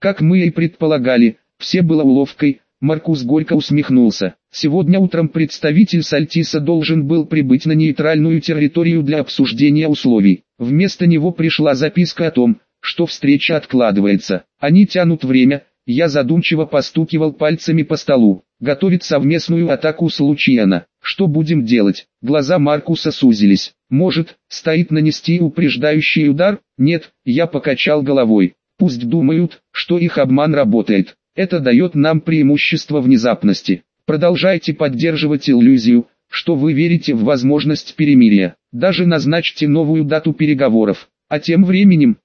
Как мы и предполагали, все было уловкой. Маркус горько усмехнулся. Сегодня утром представитель Сальтиса должен был прибыть на нейтральную территорию для обсуждения условий. Вместо него пришла записка о том, что встреча откладывается. Они тянут время. Я задумчиво постукивал пальцами по столу. Готовит совместную атаку с Лучиано. Что будем делать? Глаза Маркуса сузились. Может, стоит нанести упреждающий удар? Нет, я покачал головой. Пусть думают, что их обман работает. Это дает нам преимущество внезапности. Продолжайте поддерживать иллюзию, что вы верите в возможность перемирия. Даже назначьте новую дату переговоров. А тем временем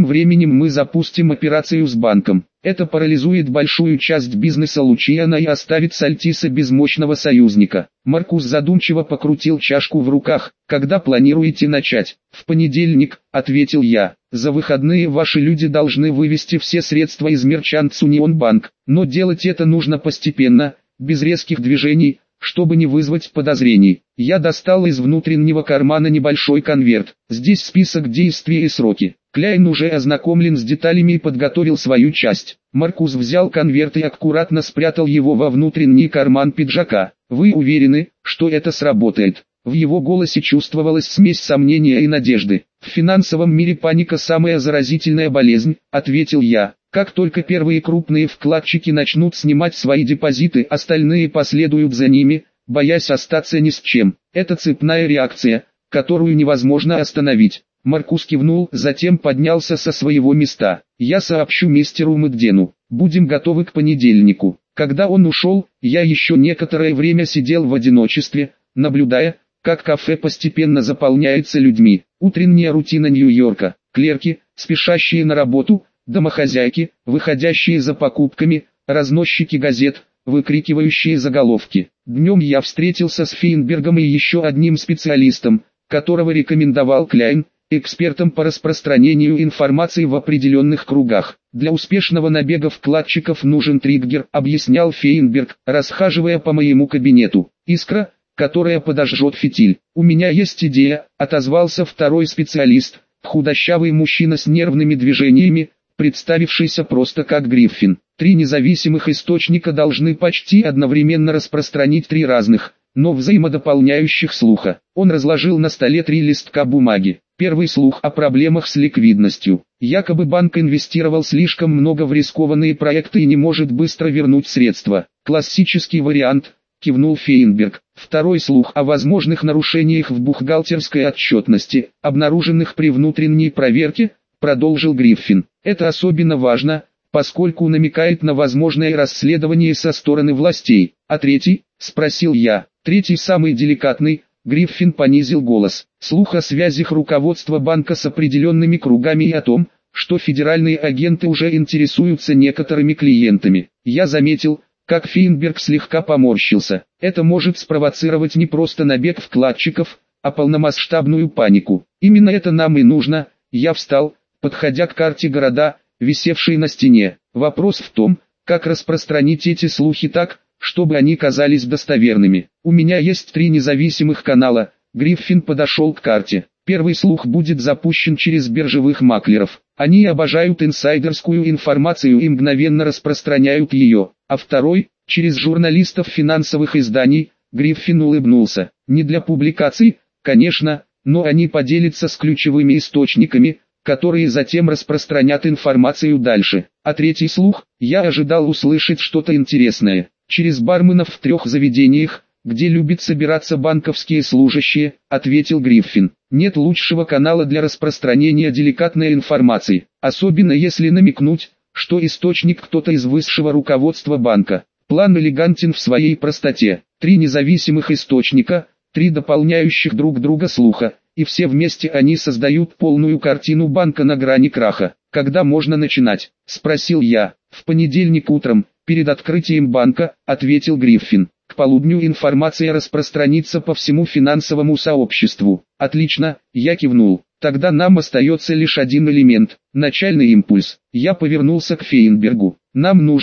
мы запустим операцию с банком. Это парализует большую часть бизнеса Лучиано и оставит Сальтиса без мощного союзника. Маркус задумчиво покрутил чашку в руках. Когда планируете начать? В понедельник, ответил я. За выходные ваши люди должны вывести все средства из Merchants Union Bank. Но делать это нужно постепенно, без резких движений, чтобы не вызвать подозрений. Я достал из внутреннего кармана небольшой конверт. Здесь список действий и сроки. Кляйн уже ознакомлен с деталями и подготовил свою часть. Маркус взял конверт и аккуратно спрятал его во внутренний карман пиджака. Вы уверены, что это сработает? В его голосе чувствовалась смесь сомнения и надежды. В финансовом мире паника самая заразительная болезнь, ответил я. Как только первые крупные вкладчики начнут снимать свои депозиты, остальные последуют за ними, боясь остаться ни с чем. Это цепная реакция, которую невозможно остановить. Маркус кивнул, затем поднялся со своего места. Я сообщу мистеру Мэддену. Будем готовы к понедельнику. Когда он ушел, я еще некоторое время сидел в одиночестве, наблюдая, как кафе постепенно заполняется людьми. Утренняя рутина Нью-Йорка. Клерки, спешащие на работу, домохозяйки, выходящие за покупками, разносчики газет, выкрикивающие заголовки. Днем я встретился с Фейнбергом и еще одним специалистом, которого рекомендовал Кляйн, экспертом по распространению информации в определенных кругах. Для успешного набега вкладчиков нужен триггер, объяснял Фейнберг, расхаживая по моему кабинету. Искра, которая подожжет фитиль. У меня есть идея, отозвался второй специалист, худощавый мужчина с нервными движениями, представившийся просто как Гриффин. 3 независимых источника должны почти одновременно распространить 3 разных, но взаимодополняющих слуха. Он разложил на столе 3 листка бумаги. Первый слух о проблемах с ликвидностью. Якобы банк инвестировал слишком много в рискованные проекты и не может быстро вернуть средства. Классический вариант, кивнул Фейнберг. Второй слух о возможных нарушениях в бухгалтерской отчетности, обнаруженных при внутренней проверке, продолжил Гриффин. Это особенно важно, поскольку намекает на возможное расследование со стороны властей. А третий, спросил я. Третий самый деликатный. Гриффин понизил голос. Слух о связях руководства банка с определенными кругами и о том, что федеральные агенты уже интересуются некоторыми клиентами. Я заметил, как Фейнберг слегка поморщился. Это может спровоцировать не просто набег вкладчиков, а полномасштабную панику. Именно это нам и нужно. Я встал, подходя к карте города, висевшей на стене. Вопрос в том, как распространить эти слухи так, чтобы они казались достоверными. У меня есть 3 независимых канала. Гриффин подошел к карте. Первый слух будет запущен через биржевых маклеров. Они обожают инсайдерскую информацию и мгновенно распространяют ее. А второй, через журналистов финансовых изданий. Гриффин улыбнулся. Не для публикаций, конечно, но они поделятся с ключевыми источниками, которые затем распространят информацию дальше. А третий слух, я ожидал услышать что-то интересное. Через барменов в 3 заведениях, где любят собираться банковские служащие, ответил Гриффин. Нет лучшего канала для распространения деликатной информации, особенно если намекнуть, что источник кто-то из высшего руководства банка. План элегантен в своей простоте. 3 независимых источника, 3 дополняющих друг друга слуха, и все вместе они создают полную картину банка на грани краха. Когда можно начинать? Спросил я. В понедельник утром, перед открытием банка, ответил Гриффин. К полудню информация распространится по всему финансовому сообществу. Отлично, я кивнул. Тогда нам остается лишь один элемент – начальный импульс. Я повернулся к Фейнбергу. Нам нужно,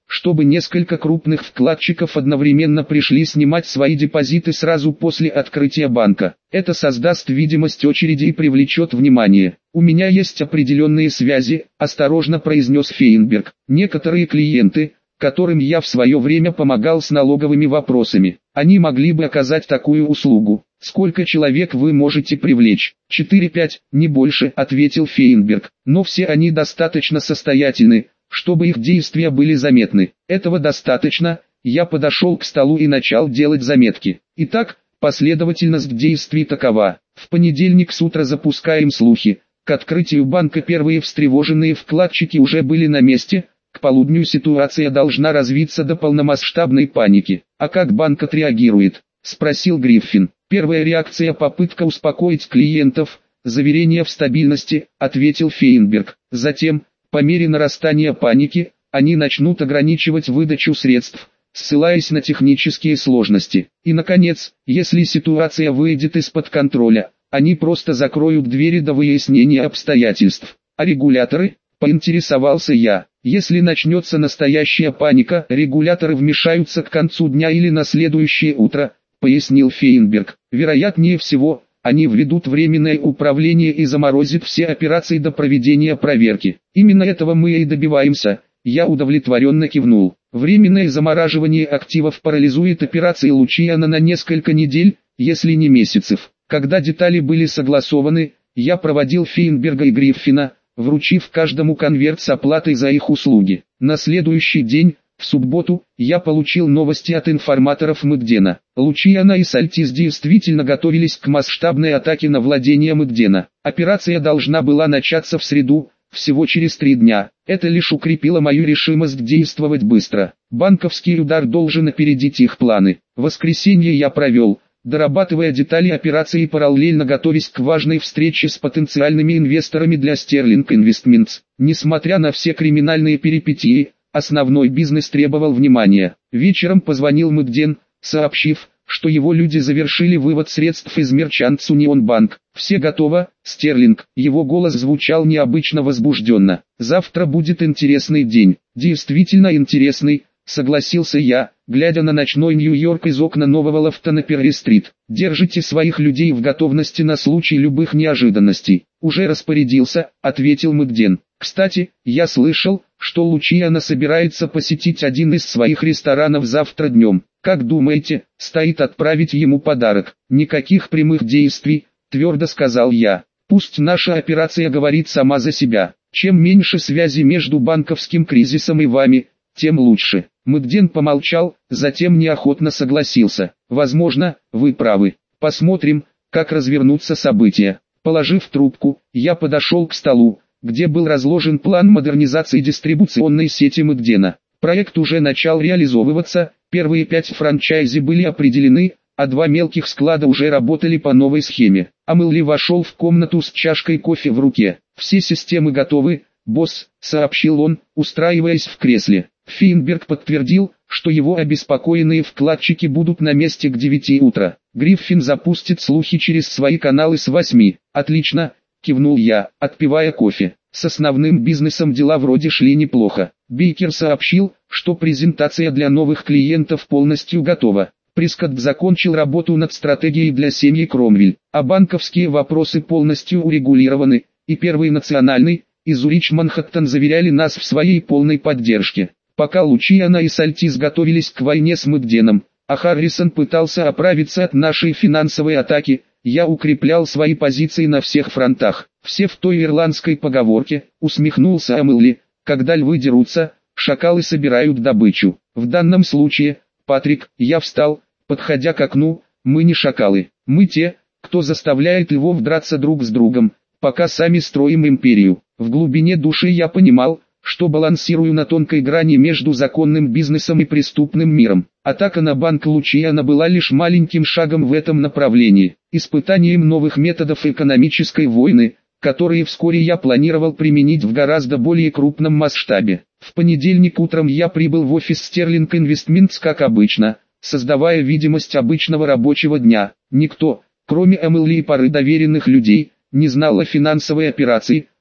чтобы несколько крупных вкладчиков одновременно пришли снимать свои депозиты сразу после открытия банка. Это создаст видимость очереди и привлечет внимание. «У меня есть определенные связи», – осторожно произнес Фейнберг. «Некоторые клиенты, которым я в свое время помогал с налоговыми вопросами, они могли бы оказать такую услугу. Сколько человек вы можете привлечь?» 4-5, не больше, ответил Фейнберг. «Но все они достаточно состоятельны, чтобы их действия были заметны. Этого достаточно». Я подошел к столу и начал делать заметки. Итак, последовательность действий такова. В понедельник с утра запускаем слухи. К открытию банка первые встревоженные вкладчики уже были на месте. К полудню ситуация должна развиться до полномасштабной паники. «А как банк отреагирует?» – спросил Гриффин. «Первая реакция – попытка успокоить клиентов, заверение в стабильности», – ответил Фейнберг. «Затем, по мере нарастания паники, они начнут ограничивать выдачу средств, ссылаясь на технические сложности. И наконец, если ситуация выйдет из-под контроля, они просто закроют двери до выяснения обстоятельств. А регуляторы?» – поинтересовался я. «Если начнется настоящая паника, регуляторы вмешаются к концу дня или на следующее утро», – пояснил Фейнберг. «Вероятнее всего, они введут временное управление и заморозят все операции до проведения проверки. Именно этого мы и добиваемся». Я удовлетворенно кивнул. Временное замораживание активов парализует операции Лучиана на несколько недель, если не месяцев. Когда детали были согласованы, я проводил Фейнберга и Гриффина, вручив каждому конверт с оплатой за их услуги. На следующий день, в субботу, я получил новости от информаторов Мэгдена. Лучиана и Сальтис действительно готовились к масштабной атаке на владение Мэгдена. Операция должна была начаться в среду, всего через 3 дня. Это лишь укрепило мою решимость действовать быстро. Банковский удар должен опередить их планы. Воскресенье я провел, дорабатывая детали операции и параллельно готовясь к важной встрече с потенциальными инвесторами для Sterling Investments. Несмотря на все криминальные перипетии, основной бизнес требовал внимания. Вечером позвонил Мэгден, сообщив, что его люди завершили вывод средств из Merchants Union Bank. «Все готово, Стерлинг». Его голос звучал необычно возбужденно. «Завтра будет интересный день». «Действительно интересный», согласился я, глядя на ночной Нью-Йорк из окна нового лофта на Перри-стрит. «Держите своих людей в готовности на случай любых неожиданностей». «Уже распорядился», ответил Мэгден. «Кстати, я слышал, что Лучиана собирается посетить один из своих ресторанов завтра днем. Как думаете, стоит отправить ему подарок?» «Никаких прямых действий», твердо сказал я. «Пусть наша операция говорит сама за себя. Чем меньше связи между банковским кризисом и вами, тем лучше». Мэгден помолчал, затем неохотно согласился. «Возможно, вы правы. Посмотрим, как развернутся события». Положив трубку, я подошел к столу, где был разложен план модернизации дистрибуционной сети Мэгдена. Проект уже начал реализовываться, первые 5 франчайзи были определены, а 2 мелких склада уже работали по новой схеме. Амелли вошел в комнату с чашкой кофе в руке. «Все системы готовы, босс», — сообщил он, устраиваясь в кресле. Фейнберг подтвердил, что его обеспокоенные вкладчики будут на месте к 9 утра. Гриффин запустит слухи через свои каналы с 8. «Отлично», — кивнул я, отпивая кофе. С основным бизнесом дела вроде шли неплохо. Бейкер сообщил, что презентация для новых клиентов полностью готова. Прискотт закончил работу над стратегией для семьи Кромвель, а банковские вопросы полностью урегулированы, и Первый национальный, и Зурич Манхэттен заверяли нас в своей полной поддержке. Пока Лучиана и Сальтис готовились к войне с Мэгденом, а Харрисон пытался оправиться от нашей финансовой атаки, я укреплял свои позиции на всех фронтах. «Все в той ирландской поговорке», усмехнулся Амелли, «когда львы дерутся, шакалы собирают добычу». В данном случае, Патрик, я встал, подходя к окну, мы не шакалы, мы те, кто заставляет львов драться друг с другом, пока сами строим империю. В глубине души я понимал, что балансирую на тонкой грани между законным бизнесом и преступным миром. Атака на банк Лучиана была лишь маленьким шагом в этом направлении, испытанием новых методов экономической войны, которые вскоре я планировал применить в гораздо более крупном масштабе. В понедельник утром я прибыл в офис Sterling Investments как обычно, создавая видимость обычного рабочего дня. Никто, кроме Эмили и пары доверенных людей, не знал о финансовой операции,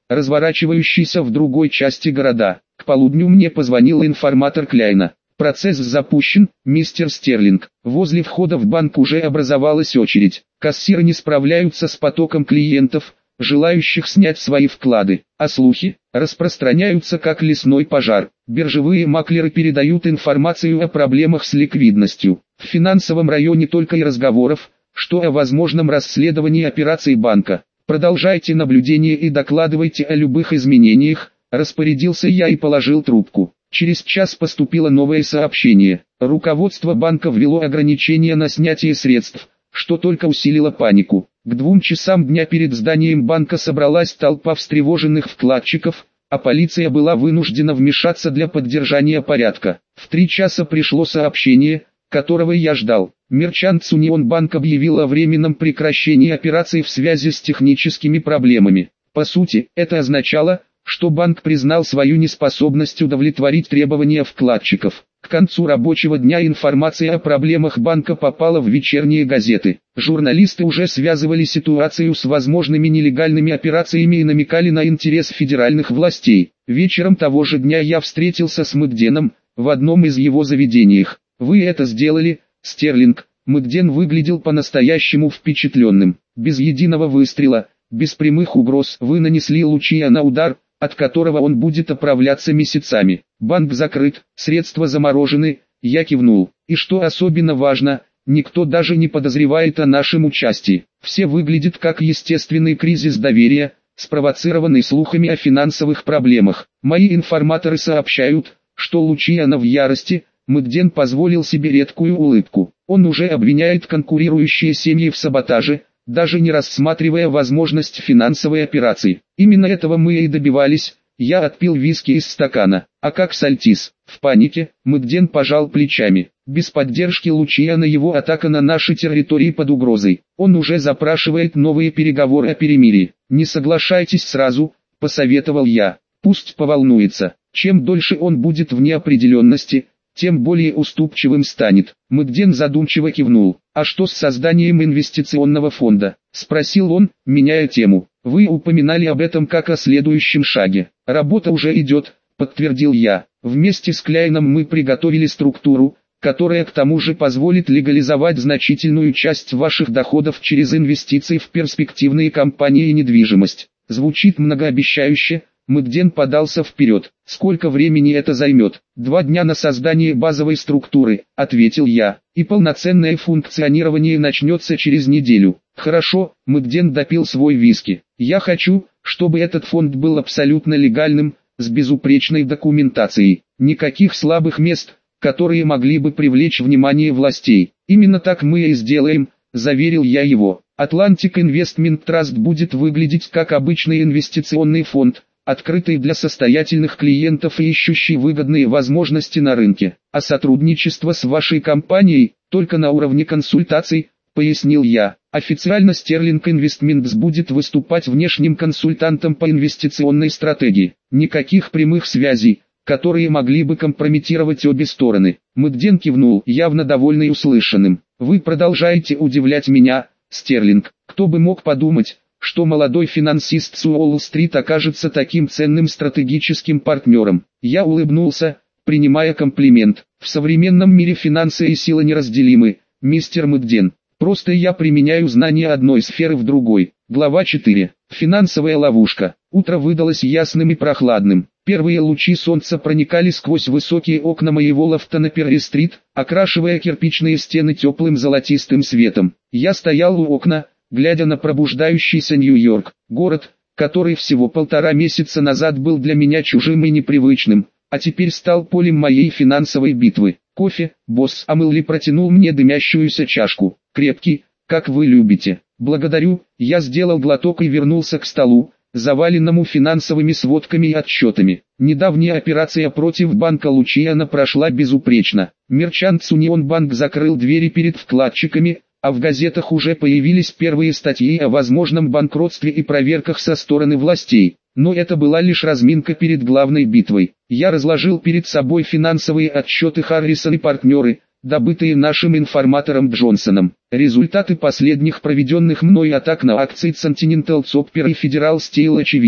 разворачивающийся в другой части города. К полудню мне позвонил информатор Кляйна. Процесс запущен, мистер Стерлинг. Возле входа в банк уже образовалась очередь. Кассиры не справляются с потоком клиентов, желающих снять свои вклады, а слухи распространяются как лесной пожар. Биржевые маклеры передают информацию о проблемах с ликвидностью. В финансовом районе только и разговоров, что о возможном расследовании операций банка. Продолжайте наблюдение и докладывайте о любых изменениях, распорядился я и положил трубку. Через час поступило новое сообщение. Руководство банка ввело ограничения на снятие средств, что только усилило панику. К 2 часам дня перед зданием банка собралась толпа встревоженных вкладчиков, а полиция была вынуждена вмешаться для поддержания порядка. В 3 часа пришло сообщение, которого я ждал. Merchants Union Bank объявил о временном прекращении операций в связи с техническими проблемами. По сути, это означало, что банк признал свою неспособность удовлетворить требования вкладчиков. К концу рабочего дня информация о проблемах банка попала в вечерние газеты. Журналисты уже связывали ситуацию с возможными нелегальными операциями и намекали на интерес федеральных властей. Вечером того же дня я встретился с Мэгденом в одном из его заведений. «Вы это сделали, Стерлинг». Мэгден выглядел по-настоящему впечатленным. Без единого выстрела, без прямых угроз вы нанесли Лучиано удар, от которого он будет оправляться месяцами. Банк закрыт, средства заморожены, я кивнул. И что особенно важно, никто даже не подозревает о нашем участии. Все выглядит как естественный кризис доверия, спровоцированный слухами о финансовых проблемах. Мои информаторы сообщают, что Лучиано в ярости. Мэгден позволил себе редкую улыбку. Он уже обвиняет конкурирующие семьи в саботаже, даже не рассматривая возможность финансовой операции. Именно этого мы и добивались. Я отпил виски из стакана. А как Сальтис? В панике, Мэгден пожал плечами. Без поддержки Лучиано его атака на наши территории под угрозой. Он уже запрашивает новые переговоры о перемирии. Не соглашайтесь сразу, посоветовал я. Пусть поволнуется. Чем дольше он будет в неопределенности, тем более уступчивым станет. Мэгден задумчиво кивнул. «А что с созданием инвестиционного фонда?» – спросил он, меняя тему. «Вы упоминали об этом как о следующем шаге. Работа уже идет», – подтвердил я. «Вместе с Кляйном мы приготовили структуру, которая к тому же позволит легализовать значительную часть ваших доходов через инвестиции в перспективные компании и недвижимость». Звучит многообещающе. Мэгден подался вперед. «Сколько времени это займет?» 2 дня на создание базовой структуры, ответил я, и полноценное функционирование начнется через неделю. Хорошо, Мэгден допил свой виски. Я хочу, чтобы этот фонд был абсолютно легальным, с безупречной документацией. Никаких слабых мест, которые могли бы привлечь внимание властей. Именно так мы и сделаем, заверил я его. Atlantic Investment Trust будет выглядеть как обычный инвестиционный фонд, открытый для состоятельных клиентов и ищущий выгодные возможности на рынке. А сотрудничество с вашей компанией только на уровне консультаций, пояснил я. Официально Sterling Investments будет выступать внешним консультантом по инвестиционной стратегии. Никаких прямых связей, которые могли бы компрометировать обе стороны. Мэгден кивнул, явно довольный услышанным. Вы продолжаете удивлять меня, Стерлинг. Кто бы мог подумать, что молодой финансист с Уолл-стрит окажется таким ценным стратегическим партнером. Я улыбнулся, принимая комплимент. В современном мире финансы и сила неразделимы, мистер Мэгден. Просто я применяю знания одной сферы в другой. Глава 4. Финансовая ловушка. Утро выдалось ясным и прохладным. Первые лучи солнца проникали сквозь высокие окна моего лофта на Перри-стрит, окрашивая кирпичные стены теплым золотистым светом. Я стоял у окна, глядя на пробуждающийся Нью-Йорк, город, который всего 1,5 месяца назад был для меня чужим и непривычным, а теперь стал полем моей финансовой битвы. «Кофе, босс?» Амелли протянул мне дымящуюся чашку. «Крепкий, как вы любите». «Благодарю». Я сделал глоток и вернулся к столу, заваленному финансовыми сводками и отчетами. Недавняя операция против банка Лучиано прошла безупречно. Merchants Union Bank закрыл двери перед вкладчиками, а в газетах уже появились первые статьи о возможном банкротстве и проверках со стороны властей. Но это была лишь разминка перед главной битвой. Я разложил перед собой финансовые отчеты Харрисон и партнеры, добытые нашим информатором Джонсоном. Результаты последних проведенных мной атак на акции Continental Copper и Federal Steel очевидны.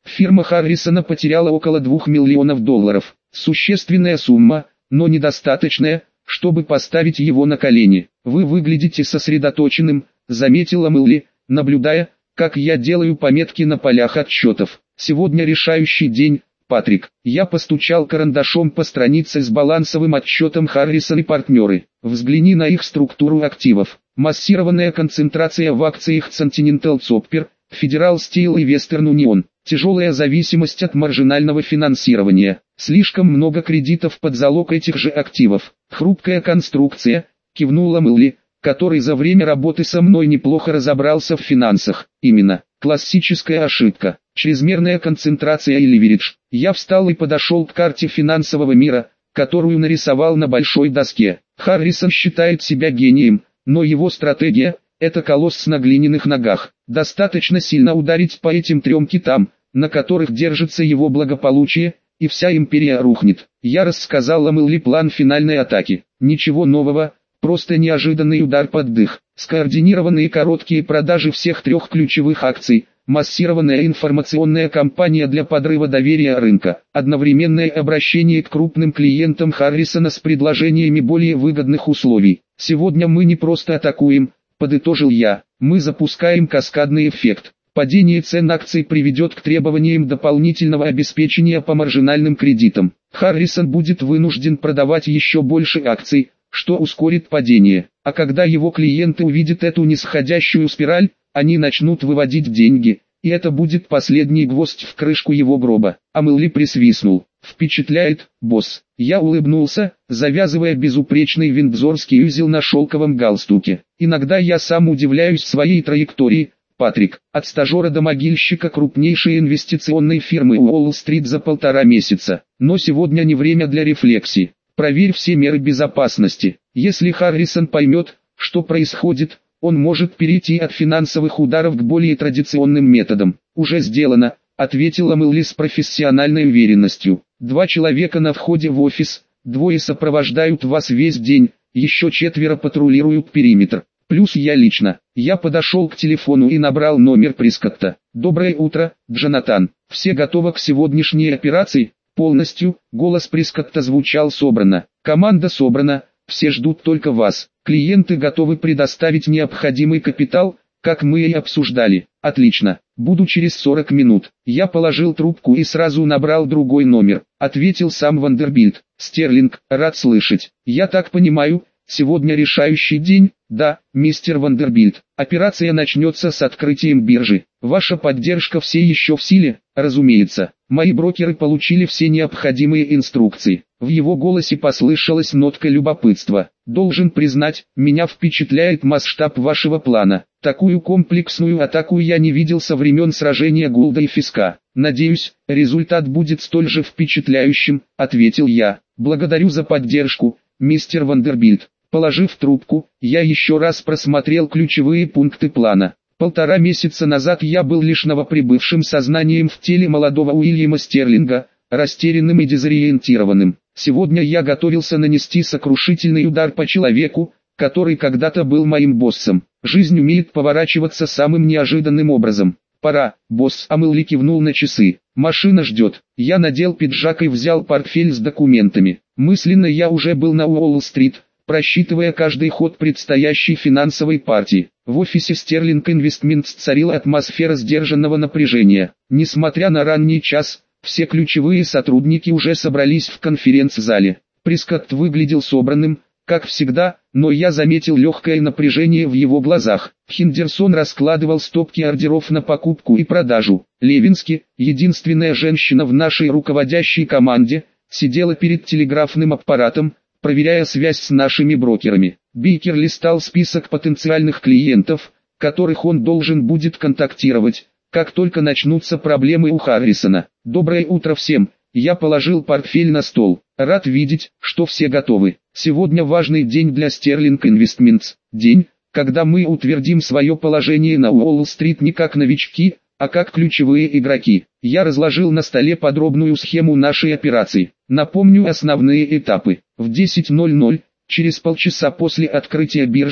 Фирма Харрисона потеряла около $2 миллионов. Существенная сумма, но недостаточная, чтобы поставить его на колени. Вы выглядите сосредоточенным, заметила Мэлли, наблюдая, как я делаю пометки на полях отчетов. Сегодня решающий день, Патрик. Я постучал карандашом по странице с балансовым отчетом Харрисон и партнеры. Взгляни на их структуру активов. Массированная концентрация в акциях Continental Copper, Federal Steel и Western Union. Тяжелая зависимость от маржинального финансирования. Слишком много кредитов под залог этих же активов. Хрупкая конструкция, кивнула Мэлли, который за время работы со мной неплохо разобрался в финансах. Именно. Классическая ошибка. Чрезмерная концентрация и ливеридж. Я встал и подошел к карте финансового мира, которую нарисовал на большой доске. Харрисон считает себя гением, но его стратегия – это колосс на глиняных ногах. Достаточно сильно ударить по этим 3 китам, на которых держится его благополучие, и вся империя рухнет. Я рассказал Мэлли план финальной атаки. Ничего нового, просто неожиданный удар под дых. Скоординированные короткие продажи всех 3 ключевых акций. Массированная информационная кампания для подрыва доверия рынка, одновременное обращение к крупным клиентам Харрисона с предложениями более выгодных условий. Сегодня мы не просто атакуем, подытожил я, мы запускаем каскадный эффект. Падение цен акций приведет к требованиям дополнительного обеспечения по маржинальным кредитам. Харрисон будет вынужден продавать еще больше акций, что ускорит падение. А когда его клиенты увидят эту нисходящую спираль, они начнут выводить деньги, и это будет последний гвоздь в крышку его гроба. А Мэлли присвистнул. Впечатляет, босс. Я улыбнулся, завязывая безупречный виндзорский узел на шелковом галстуке. Иногда я сам удивляюсь своей траектории, Патрик. От стажера до могильщика крупнейшей инвестиционной фирмы Уолл-стрит за 1,5 месяца. Но сегодня не время для рефлексии. Проверь все меры безопасности. Если Харрисон поймет, что происходит, он может перейти от финансовых ударов к более традиционным методам. «Уже сделано», — ответила Мэлли с профессиональной уверенностью. 2 человека на входе в офис, 2 сопровождают вас весь день, еще 4 патрулируют периметр. Плюс я лично. Я подошел к телефону и набрал номер Прискотта. «Доброе утро, Джонатан. Все готовы к сегодняшней операции?» «Полностью», — голос Прискотта звучал собрано. «Команда собрана, все ждут только вас. Клиенты готовы предоставить необходимый капитал, как мы и обсуждали». «Отлично. Буду через 40 минут». Я положил трубку и сразу набрал другой номер. Ответил сам Вандербильт. «Стерлинг, рад слышать. Я так понимаю, сегодня решающий день?» «Да, мистер Вандербильт. Операция начнется с открытием биржи. Ваша поддержка все еще в силе?» «Разумеется. Мои брокеры получили все необходимые инструкции». В его голосе послышалась нотка любопытства. «Должен признать, меня впечатляет масштаб вашего плана. Такую комплексную атаку я не видел со времен сражения Гулда и Фиска. Надеюсь, результат будет столь же впечатляющим», — ответил я. «Благодарю за поддержку, мистер Вандербильт». Положив трубку, я еще раз просмотрел ключевые пункты плана. 1,5 месяца назад я был лишь новоприбывшим сознанием в теле молодого Уильяма Стерлинга, растерянным и дезориентированным. Сегодня я готовился нанести сокрушительный удар по человеку, который когда-то был моим боссом. Жизнь умеет поворачиваться самым неожиданным образом. «Пора, босс», — Мэлли кивнул на часы. «Машина ждет». Я надел пиджак и взял портфель с документами. Мысленно я уже был на Уолл-стрит, просчитывая каждый ход предстоящей финансовой партии. В офисе Sterling Investments царила атмосфера сдержанного напряжения. Несмотря на ранний час, все ключевые сотрудники уже собрались в конференц-зале. Прискотт выглядел собранным, как всегда, но я заметил легкое напряжение в его глазах. Хендерсон раскладывал стопки ордеров на покупку и продажу. Левински, единственная женщина в нашей руководящей команде, сидела перед телеграфным аппаратом, проверяя связь с нашими брокерами. Бейкер листал список потенциальных клиентов, которых он должен будет контактировать, как только начнутся проблемы у Харрисона. «Доброе утро всем», я положил портфель на стол. «Рад видеть, что все готовы. Сегодня важный день для Sterling Investments. День, когда мы утвердим свое положение на Уолл-стрит не как новички, а как ключевые игроки». Я разложил на столе подробную схему нашей операции. Напомню основные этапы. В 10:00, через полчаса после открытия биржи,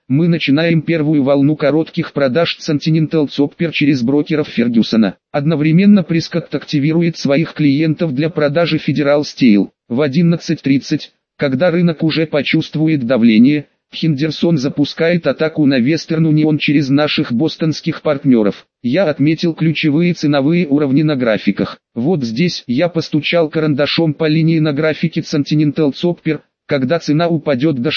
мы начинаем первую волну коротких продаж Continental Chopper через брокеров Фергюсона. Одновременно Прескотт активирует своих клиентов для продажи Federal Steel. В 11:30, когда рынок уже почувствует давление, Хендерсон запускает атаку на Western Union через наших бостонских партнеров. Я отметил ключевые ценовые уровни на графиках. Вот здесь я постучал карандашом по линии на графике Continental Chopper. Когда цена упадет до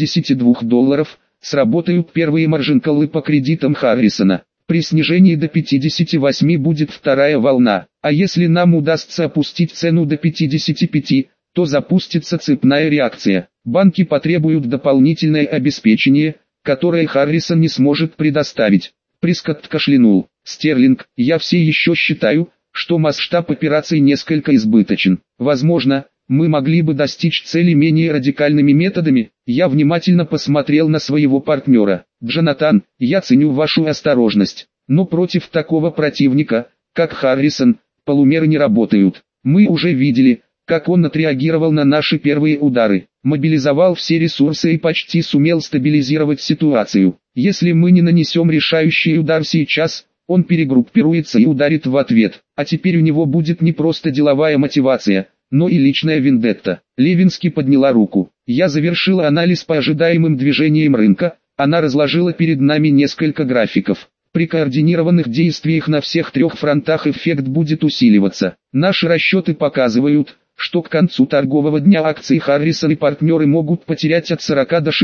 $62, сработают первые маржинколы по кредитам Харрисона. При снижении до 58 будет вторая волна. А если нам удастся опустить цену до 55, то запустится цепная реакция. Банки потребуют дополнительное обеспечение, которое Харрисон не сможет предоставить. Прескотт кашлянул. Стерлинг, я все еще считаю, что масштаб операций несколько избыточен. Возможно, мы могли бы достичь цели менее радикальными методами. Я внимательно посмотрел на своего партнера. Джонатан, я ценю вашу осторожность, но против такого противника, как Харрисон, полумеры не работают. Мы уже видели, как он отреагировал на наши первые удары, мобилизовал все ресурсы и почти сумел стабилизировать ситуацию. Если мы не нанесем решающий удар сейчас, он перегруппируется и ударит в ответ. А теперь у него будет не просто деловая мотивация, но и личная вендетта. Левински подняла руку. Я завершила анализ по ожидаемым движениям рынка. Она разложила перед нами несколько графиков. При координированных действиях на всех трех фронтах эффект будет усиливаться. Наши расчеты показывают, что к концу торгового дня акции Харрисон и партнеры могут потерять от 40 до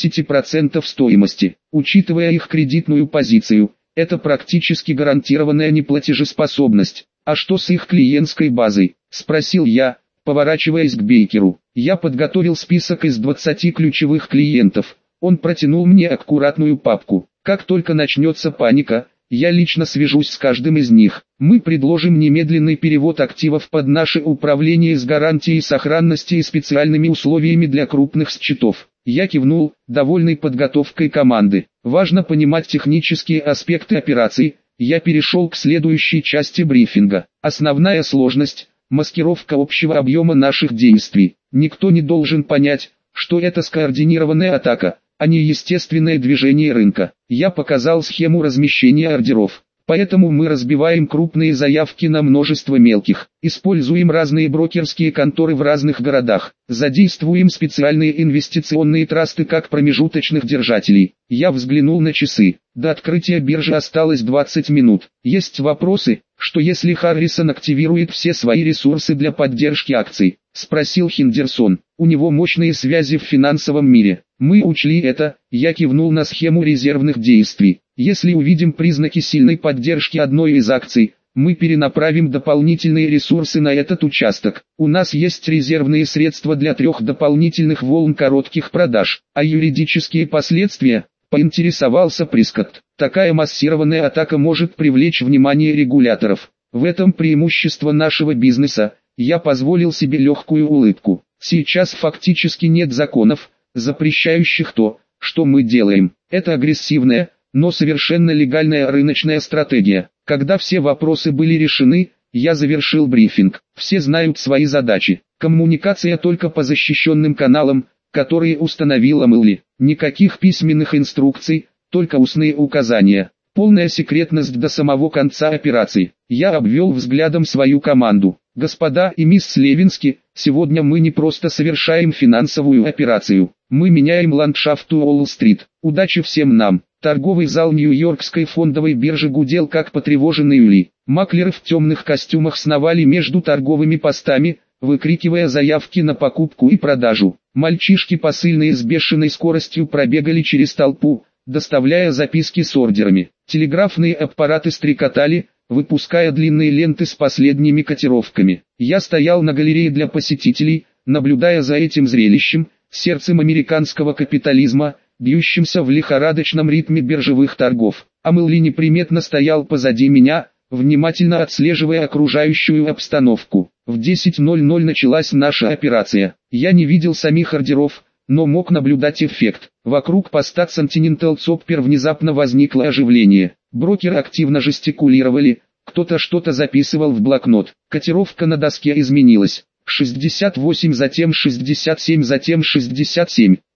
60% стоимости. Учитывая их кредитную позицию, это практически гарантированная неплатежеспособность. А что с их клиентской базой? Спросил я, поворачиваясь к Бейкеру. Я подготовил список из 20 ключевых клиентов. Он протянул мне аккуратную папку. Как только начнется паника, я лично свяжусь с каждым из них. Мы предложим немедленный перевод активов под наше управление с гарантией сохранности и специальными условиями для крупных счетов. Я кивнул, довольный подготовкой команды. Важно понимать технические аспекты операции. Я перешел к следующей части брифинга. Основная сложность – маскировка общего объема наших действий. Никто не должен понять, что это скоординированная атака, а не естественное движение рынка. Я показал схему размещения ордеров. Поэтому мы разбиваем крупные заявки на множество мелких. Используем разные брокерские конторы в разных городах. Задействуем специальные инвестиционные трасты как промежуточных держателей. Я взглянул на часы. До открытия биржи осталось 20 минут. Есть вопросы, что если Харрисон активирует все свои ресурсы для поддержки акций? Спросил Хендерсон. У него мощные связи в финансовом мире. Мы учли это, я кивнул на схему резервных действий. Если увидим признаки сильной поддержки одной из акций, мы перенаправим дополнительные ресурсы на этот участок. У нас есть резервные средства для 3 дополнительных волн коротких продаж. А юридические последствия? Поинтересовался Прескотт. Такая массированная атака может привлечь внимание регуляторов. В этом преимущество нашего бизнеса. Я позволил себе легкую улыбку. Сейчас фактически нет законов, запрещающих то, что мы делаем. Это агрессивная, но совершенно легальная рыночная стратегия. Когда все вопросы были решены, я завершил брифинг. Все знают свои задачи. Коммуникация только по защищенным каналам, которые установила Мэлли. Никаких письменных инструкций, только устные указания. Полная секретность до самого конца операции. Я обвел взглядом свою команду. Господа и мисс Левински, сегодня мы не просто совершаем финансовую операцию. Мы меняем ландшафт Уолл-стрит. Удачи всем нам. Торговый зал Нью-Йоркской фондовой биржи гудел как потревоженный улей. Маклеры в темных костюмах сновали между торговыми постами, выкрикивая заявки на покупку и продажу. Мальчишки посыльные с бешеной скоростью пробегали через толпу, доставляя записки с ордерами. Телеграфные аппараты стрекотали, выпуская длинные ленты с последними котировками. Я стоял на галерее для посетителей, наблюдая за этим зрелищем, сердцем американского капитализма, бьющимся в лихорадочном ритме биржевых торгов. А Мэлли неприметно стоял позади меня, внимательно отслеживая окружающую обстановку. В 10:00 началась наша операция. Я не видел самих ордеров, но мог наблюдать эффект. Вокруг поста Continental Chopper внезапно возникло оживление. Брокеры активно жестикулировали, кто-то что-то записывал в блокнот. Котировка на доске изменилась. 68, затем 67, затем 67.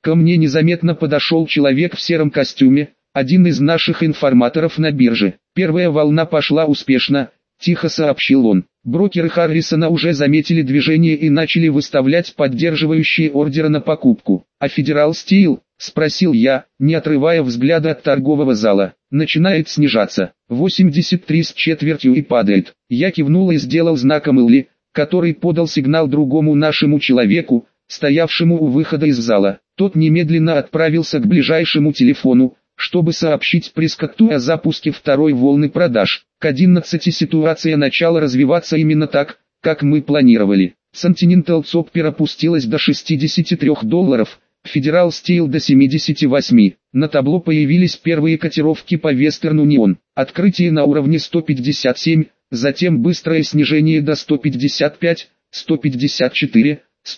Ко мне незаметно подошел человек в сером костюме, один из наших информаторов на бирже. Первая волна пошла успешно, тихо сообщил он. Брокеры Харрисона уже заметили движение и начали выставлять поддерживающие ордеры на покупку. А Federal Steel, спросил я, не отрывая взгляда от торгового зала, начинает снижаться. 83,25 и падает. Я кивнул и сделал знаком Илли, который подал сигнал другому нашему человеку, стоявшему у выхода из зала. Тот немедленно отправился к ближайшему телефону, чтобы сообщить Прескотту о запуске второй волны продаж. К 11 ситуация начала развиваться именно так, как мы планировали. Continental Copper опустилась до $63, Federal Steel до 78. На табло появились первые котировки по Western Union. Открытие на уровне 157, затем быстрое снижение до 155, 154,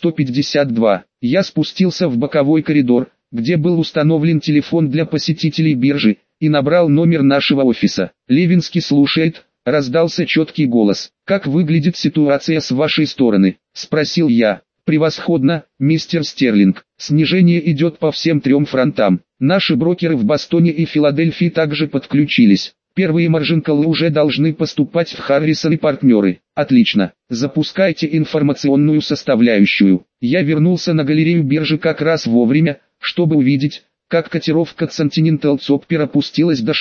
152. Я спустился в боковой коридор, где был установлен телефон для посетителей биржи, и набрал номер нашего офиса. «Левинский слушает», — раздался четкий голос. «Как выглядит ситуация с вашей стороны?» — спросил я. «Превосходно, мистер Стерлинг. Снижение идет по всем трем фронтам. Наши брокеры в Бостоне и Филадельфии также подключились. Первые маржинкалы уже должны поступать в Харрисон и партнеры. Отлично. Запускайте информационную составляющую». Я вернулся на галерею биржи как раз вовремя, чтобы увидеть, как котировка Continental Copper опустилась до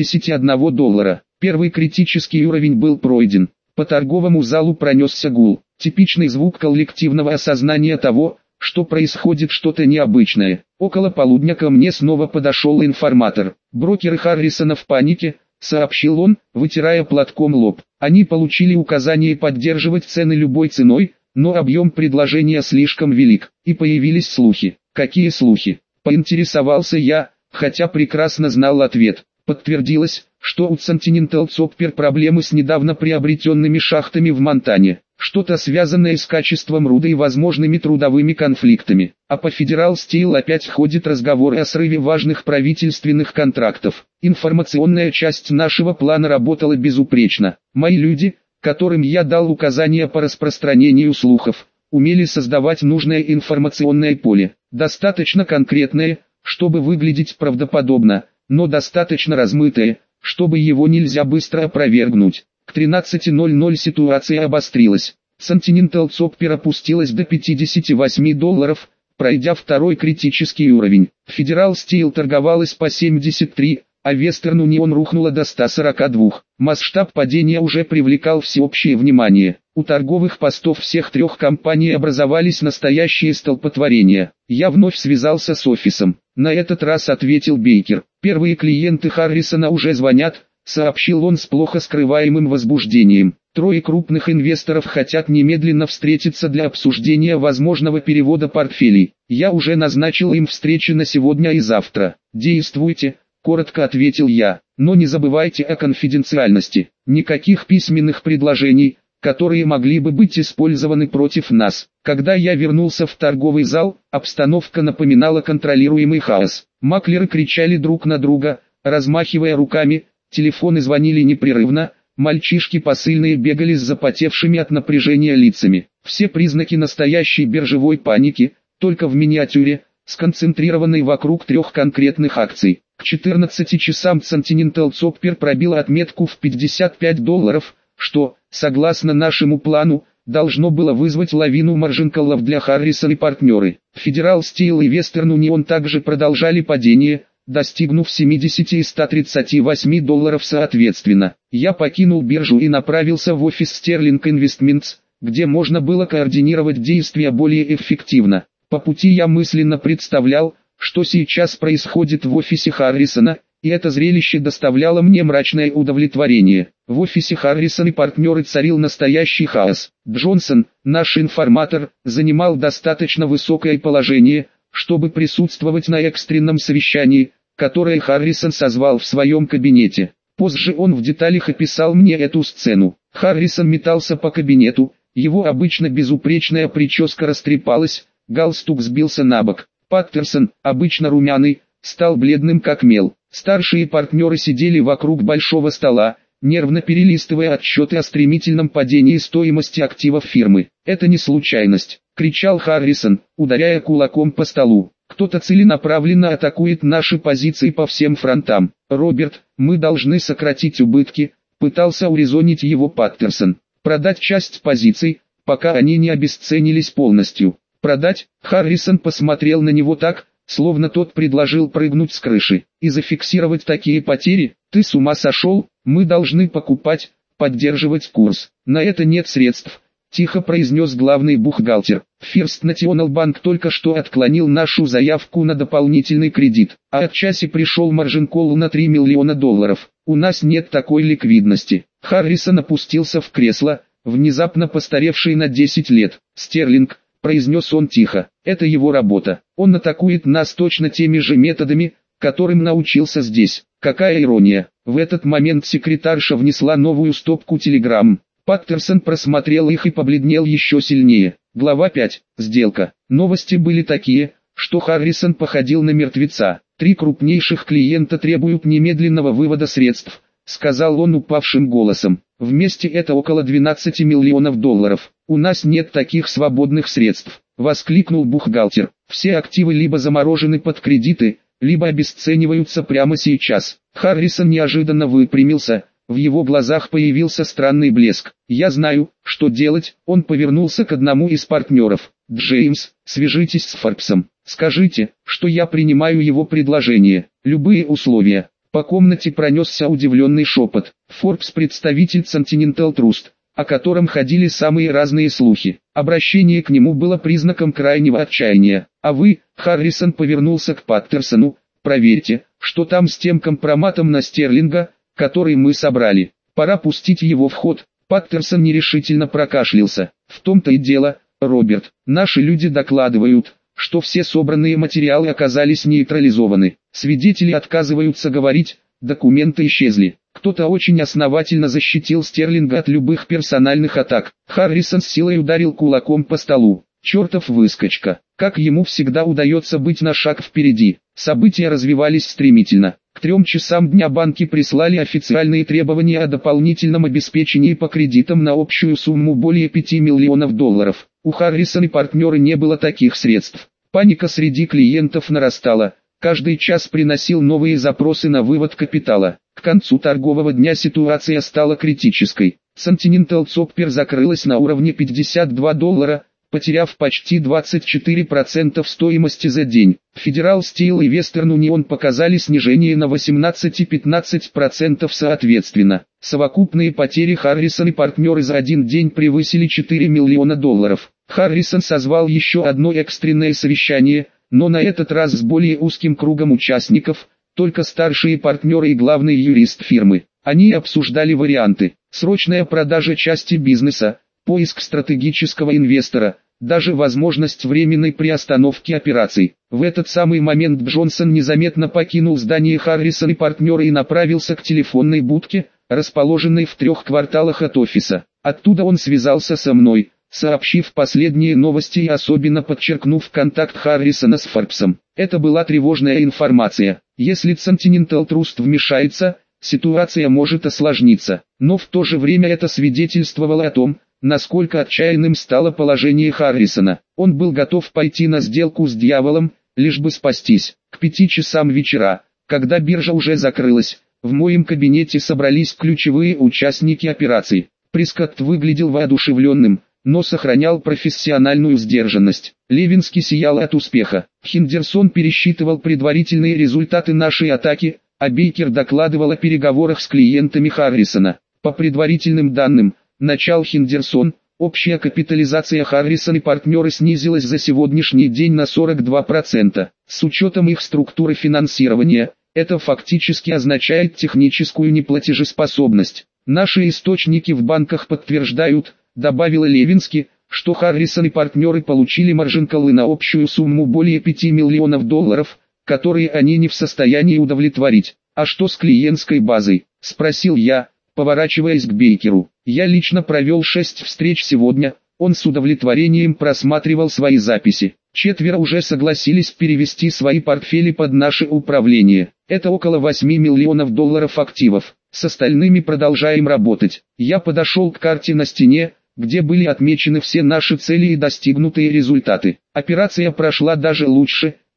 $61. Первый критический уровень был пройден. По торговому залу пронесся гул. Типичный звук коллективного осознания того, что происходит что-то необычное. Около полудня ко мне снова подошел информатор. «Брокеры Харрисона в панике», — сообщил он, вытирая платком лоб. «Они получили указание поддерживать цены любой ценой, но объем предложения слишком велик, и появились слухи». «Какие слухи?» — поинтересовался я, хотя прекрасно знал ответ. Подтвердилось, что у Continental Copper проблемы с недавно приобретенными шахтами в Монтане. Что-то связанное с качеством руды и возможными трудовыми конфликтами. А по Federal Steel опять ходит разговор о срыве важных правительственных контрактов. Информационная часть нашего плана работала безупречно. Мои люди, которым я дал указания по распространению слухов, умели создавать нужное информационное поле. Достаточно конкретное, чтобы выглядеть правдоподобно, но достаточно размытое, чтобы его нельзя быстро опровергнуть. К 13:00 ситуация обострилась. Continental Copper опустилась до $58, пройдя второй критический уровень. Federal Steel торговалась по 73, а Western Union рухнула до 142. Масштаб падения уже привлекал всеобщее внимание. У торговых постов всех трех компаний образовались настоящие столпотворения. Я вновь связался с офисом. На этот раз ответил Бейкер. «Первые клиенты Харрисона уже звонят», — сообщил он с плохо скрываемым возбуждением. «Трое крупных инвесторов хотят немедленно встретиться для обсуждения возможного перевода портфелей. Я уже назначил им встречи на сегодня и завтра». «Действуйте», — коротко ответил я. «Но не забывайте о конфиденциальности. Никаких письменных предложений, которые могли бы быть использованы против нас». Когда я вернулся в торговый зал, обстановка напоминала контролируемый хаос. Маклеры кричали друг на друга, размахивая руками, телефоны звонили непрерывно, мальчишки посыльные бегали с запотевшими от напряжения лицами. Все признаки настоящей биржевой паники, только в миниатюре, сконцентрированной вокруг трех конкретных акций. К 14 часам Continental Copper пробила отметку в $55, что, согласно нашему плану, должно было вызвать лавину маржинкалов для Харрисон и партнеры. Federal Steel и Western Union также продолжали падение, достигнув 70 и $138 соответственно. Я покинул биржу и направился в офис Sterling Investments, где можно было координировать действия более эффективно. По пути я мысленно представлял, что сейчас происходит в офисе Харрисона, и это зрелище доставляло мне мрачное удовлетворение. В офисе Харрисон и партнеры царил настоящий хаос. Джонсон, наш информатор, занимал достаточно высокое положение, чтобы присутствовать на экстренном совещании, которое Харрисон созвал в своем кабинете. Позже он в деталях описал мне эту сцену. Харрисон метался по кабинету, его обычно безупречная прическа растрепалась, галстук сбился на бок. Паттерсон, обычно румяный, стал бледным как мел. Старшие партнеры сидели вокруг большого стола, нервно перелистывая отчеты о стремительном падении стоимости активов фирмы. «Это не случайность», — кричал Харрисон, ударяя кулаком по столу. Кто-то целенаправленно атакует наши позиции по всем фронтам. Роберт, мы должны сократить убытки, пытался урезонить его Паттерсон. Продать часть позиций, пока они не обесценились полностью. Продать? Харрисон посмотрел на него так, словно тот предложил прыгнуть с крыши. И зафиксировать такие потери? Ты с ума сошел? Мы должны покупать, поддерживать курс. На это нет средств, тихо произнес главный бухгалтер. First National Bank только что отклонил нашу заявку на дополнительный кредит, а отчасти пришел маржин-колл на $3 миллиона. У нас нет такой ликвидности. Харрисон опустился в кресло, внезапно постаревший на 10 лет. Стерлинг, произнес он тихо, это его работа. Он атакует нас точно теми же методами, которым научился здесь. Какая ирония. В этот момент секретарша внесла новую стопку телеграмм. Паттерсон просмотрел их и побледнел еще сильнее. Глава 5. Сделка. Новости были такие, что Харрисон походил на мертвеца. 3 крупнейших клиента требуют немедленного вывода средств, сказал он упавшим голосом. Вместе это около $12 миллионов. У нас нет таких свободных средств, воскликнул бухгалтер. Все активы либо заморожены под кредиты, либо обесцениваются прямо сейчас. Харрисон неожиданно выпрямился, в его глазах появился странный блеск. Я знаю, что делать. Он повернулся к одному из партнеров. Джеймс, свяжитесь с Форбсом. Скажите, что я принимаю его предложение. Любые условия. По комнате пронесся удивленный шепот. Форбс представитель Continental Trust, о котором ходили самые разные слухи. Обращение к нему было признаком крайнего отчаяния. А вы, Харрисон повернулся к Паттерсону, проверьте, что там с тем компроматом на Стерлинга, который мы собрали. Пора пустить его в ход. Паттерсон нерешительно прокашлялся. В том-то и дело, Роберт, наши люди докладывают, что все собранные материалы оказались нейтрализованы. Свидетели отказываются говорить, документы исчезли. Кто-то очень основательно защитил Стерлинга от любых персональных атак. Харрисон с силой ударил кулаком по столу. Чертов выскочка. Как ему всегда удается быть на шаг впереди. События развивались стремительно. К 3 часам дня банки прислали официальные требования о дополнительном обеспечении по кредитам на общую сумму более $5 миллионов. У Харрисон и партнеры не было таких средств. Паника среди клиентов нарастала. Каждый час приносил новые запросы на вывод капитала. К концу торгового дня ситуация стала критической. Continental Copper закрылась на уровне $52, потеряв почти 24% стоимости за день. Federal Steel и Western Union показали снижение на 18 и 15% соответственно. Совокупные потери Харрисон и партнеры за один день превысили $4 миллиона. Харрисон созвал еще одно экстренное совещание, но на этот раз с более узким кругом участников, только старшие партнеры и главный юрист фирмы. Они обсуждали варианты: срочная продажа части бизнеса, поиск стратегического инвестора, даже возможность временной приостановки операций. В этот самый момент Джонсон незаметно покинул здание Харрисон и партнеры и направился к телефонной будке, расположенной в 3 кварталах от офиса. Оттуда он связался со мной, сообщив последние новости и особенно подчеркнув контакт Харрисона с Форбсом. Это была тревожная информация. Если Continental Trust вмешается, ситуация может осложниться. Но в то же время это свидетельствовало о том, насколько отчаянным стало положение Харрисона. Он был готов пойти на сделку с дьяволом, лишь бы спастись. К 5 часам вечера, когда биржа уже закрылась, в моем кабинете собрались ключевые участники операции. Прескотт выглядел воодушевленным, но сохранял профессиональную сдержанность. Левинский сиял от успеха. Хендерсон пересчитывал предварительные результаты нашей атаки, а Бейкер докладывал о переговорах с клиентами Харрисона. По предварительным данным, начал Хендерсон, общая капитализация Харрисон и партнеры снизилась за сегодняшний день на 42%. С учетом их структуры финансирования, это фактически означает техническую неплатежеспособность. Наши источники в банках подтверждают, добавил Левинский, что Харрисон и партнеры получили маржин-коллы на общую сумму более $5 миллионов, которые они не в состоянии удовлетворить. А что с клиентской базой? Спросил я, поворачиваясь к Бейкеру. Я лично провел 6 встреч сегодня, он с удовлетворением просматривал свои записи. 4 уже согласились перевести свои портфели под наше управление. Это около $8 миллионов активов. С остальными продолжаем работать. Я подошел к карте на стене, где были отмечены все наши цели и достигнутые результаты. Операция прошла даже лучше,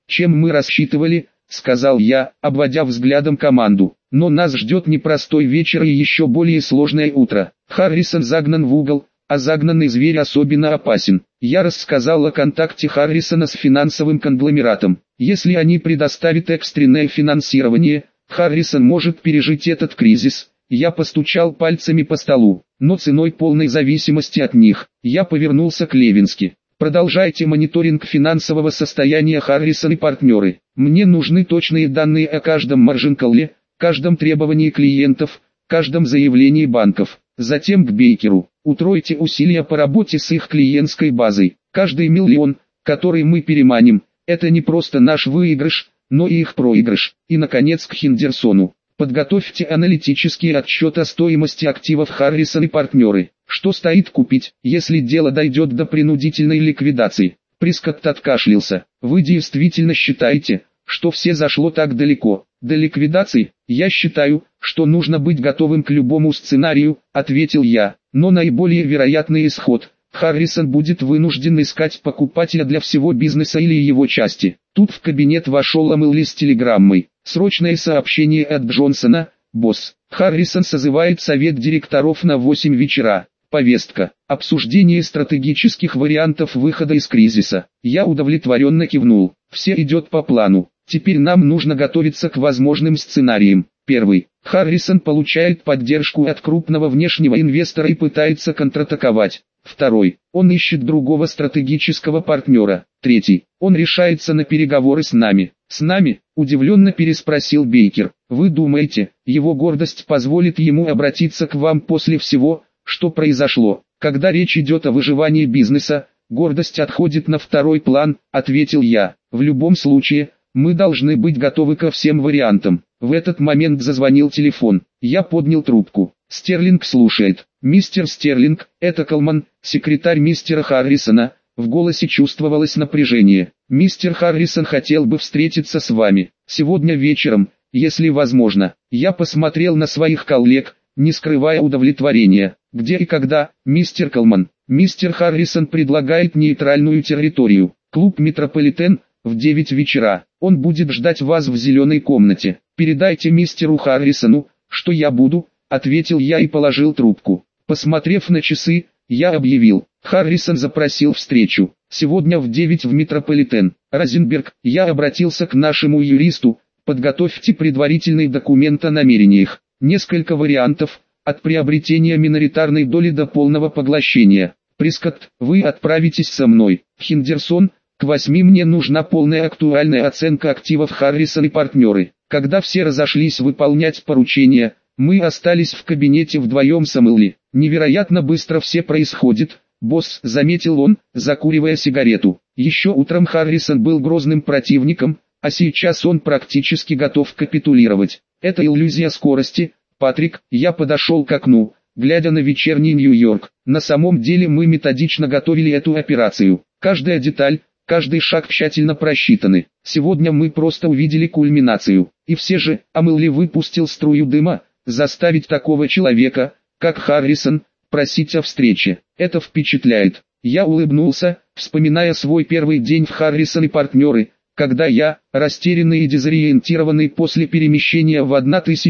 чем мы рассчитывали», — сказал я, обводя взглядом команду. «Но нас ждет непростой вечер и еще более сложное утро. Харрисон загнан в угол, а загнанный зверь особенно опасен. Я рассказал о контакте Харрисона с финансовым конгломератом. Если они предоставят экстренное финансирование, Харрисон может пережить этот кризис». Я постучал пальцами по столу, но ценой полной зависимости от них. Я повернулся к Левински. «Продолжайте мониторинг финансового состояния Харрисон и партнеры. Мне нужны точные данные о каждом маржин-колле, каждом требовании клиентов, каждом заявлении банков». Затем к Бейкеру. «Утройте усилия по работе с их клиентской базой. Каждый миллион, который мы переманим, это не просто наш выигрыш, но и их проигрыш». И наконец к Хендерсону. «Подготовьте аналитический отчет о стоимости активов Харрисон и партнеры. Что стоит купить, если дело дойдет до принудительной ликвидации?» Прискотт откашлялся. «Вы действительно считаете, что все зашло так далеко? До ликвидации? Я считаю, что нужно быть готовым к любому сценарию», — ответил я. «Но наиболее вероятный исход — Харрисон будет вынужден искать покупателя для всего бизнеса или его части». Тут в кабинет вошел Амелли с телеграммой. «Срочное сообщение от Джонсона, босс. Харрисон созывает совет директоров на 8 вечера. Повестка. Обсуждение стратегических вариантов выхода из кризиса». Я удовлетворенно кивнул. «Все идет по плану. Теперь нам нужно готовиться к возможным сценариям». Первый. Харрисон получает поддержку от крупного внешнего инвестора и пытается контратаковать. Второй. Он ищет другого стратегического партнера. Третий. Он решается на переговоры с нами. «С нами?» – удивленно переспросил Бейкер. «Вы думаете, его гордость позволит ему обратиться к вам после всего, что произошло? Когда речь идет о выживании бизнеса, гордость отходит на второй план», – ответил я. «В любом случае, мы должны быть готовы ко всем вариантам». В этот момент зазвонил телефон. Я поднял трубку. «Стерлинг слушает». «Мистер Стерлинг, это Колман, секретарь мистера Харрисона». В голосе чувствовалось напряжение. «Мистер Харрисон хотел бы встретиться с вами сегодня вечером, если возможно». Я посмотрел на своих коллег, не скрывая удовлетворения. «Где и когда, мистер Колман?» «Мистер Харрисон предлагает нейтральную территорию. Клуб «Метрополитен» в 9 вечера. Он будет ждать вас в зеленой комнате. Передайте мистеру Харрисону, что я буду», — ответил я и положил трубку. Посмотрев на часы, я объявил. Харрисон запросил встречу. Сегодня в 9 в Метрополитен. «Розенберг, я обратился к нашему юристу. Подготовьте предварительный документ о намерениях. Несколько вариантов, от приобретения миноритарной доли до полного поглощения. Прискотт, вы отправитесь со мной. Хендерсон, к 8 мне нужна полная актуальная оценка активов Харрисон и партнеры». Когда все разошлись выполнять поручения, мы остались в кабинете вдвоем с Амелли. «Невероятно быстро все происходит, босс», — заметил он, закуривая сигарету. «Еще утром Харрисон был грозным противником, а сейчас он практически готов капитулировать. Это иллюзия скорости, Патрик». Я подошел к окну, глядя на вечерний Нью-Йорк. На самом деле мы методично готовили эту операцию. Каждая деталь, каждый шаг тщательно просчитаны. Сегодня мы просто увидели кульминацию. И все же, Амелли выпустил струю дыма. Заставить такого человека, как Харрисон, просить о встрече. Это впечатляет. Я улыбнулся, вспоминая свой первый день в Харрисон и партнеры, когда я, растерянный и дезориентированный после перемещения в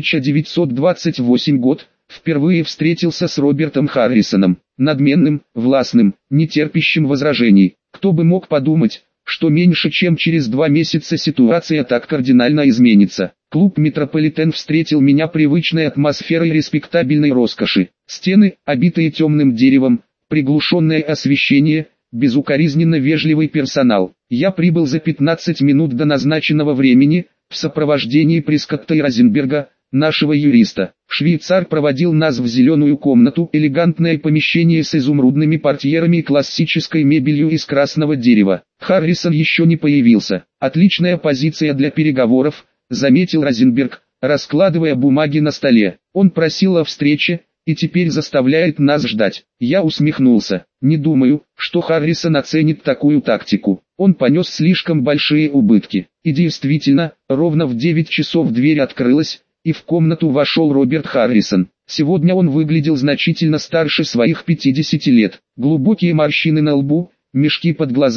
1928 год, впервые встретился с Робертом Харрисоном, надменным, властным, нетерпящим возражений. Кто бы мог подумать, что меньше чем через 2 месяца ситуация так кардинально изменится. Клуб «Метрополитен» встретил меня привычной атмосферой респектабельной роскоши. Стены, обитые темным деревом, приглушенное освещение, безукоризненно вежливый персонал. Я прибыл за 15 минут до назначенного времени, в сопровождении Прискотта и Розенберга, нашего юриста. Швейцар проводил нас в зеленую комнату, элегантное помещение с изумрудными портьерами и классической мебелью из красного дерева. Харрисон еще не появился. «Отличная позиция для переговоров», — заметил Розенберг, раскладывая бумаги на столе. «Он просил о встрече, и теперь заставляет нас ждать». Я усмехнулся. Не думаю, что Харрисон оценит такую тактику. Он понес слишком большие убытки. И действительно, ровно в 9 часов дверь открылась, и в комнату вошел Роберт Харрисон. Сегодня он выглядел значительно старше своих 50 лет. Глубокие морщины на лбу, мешки под глазами,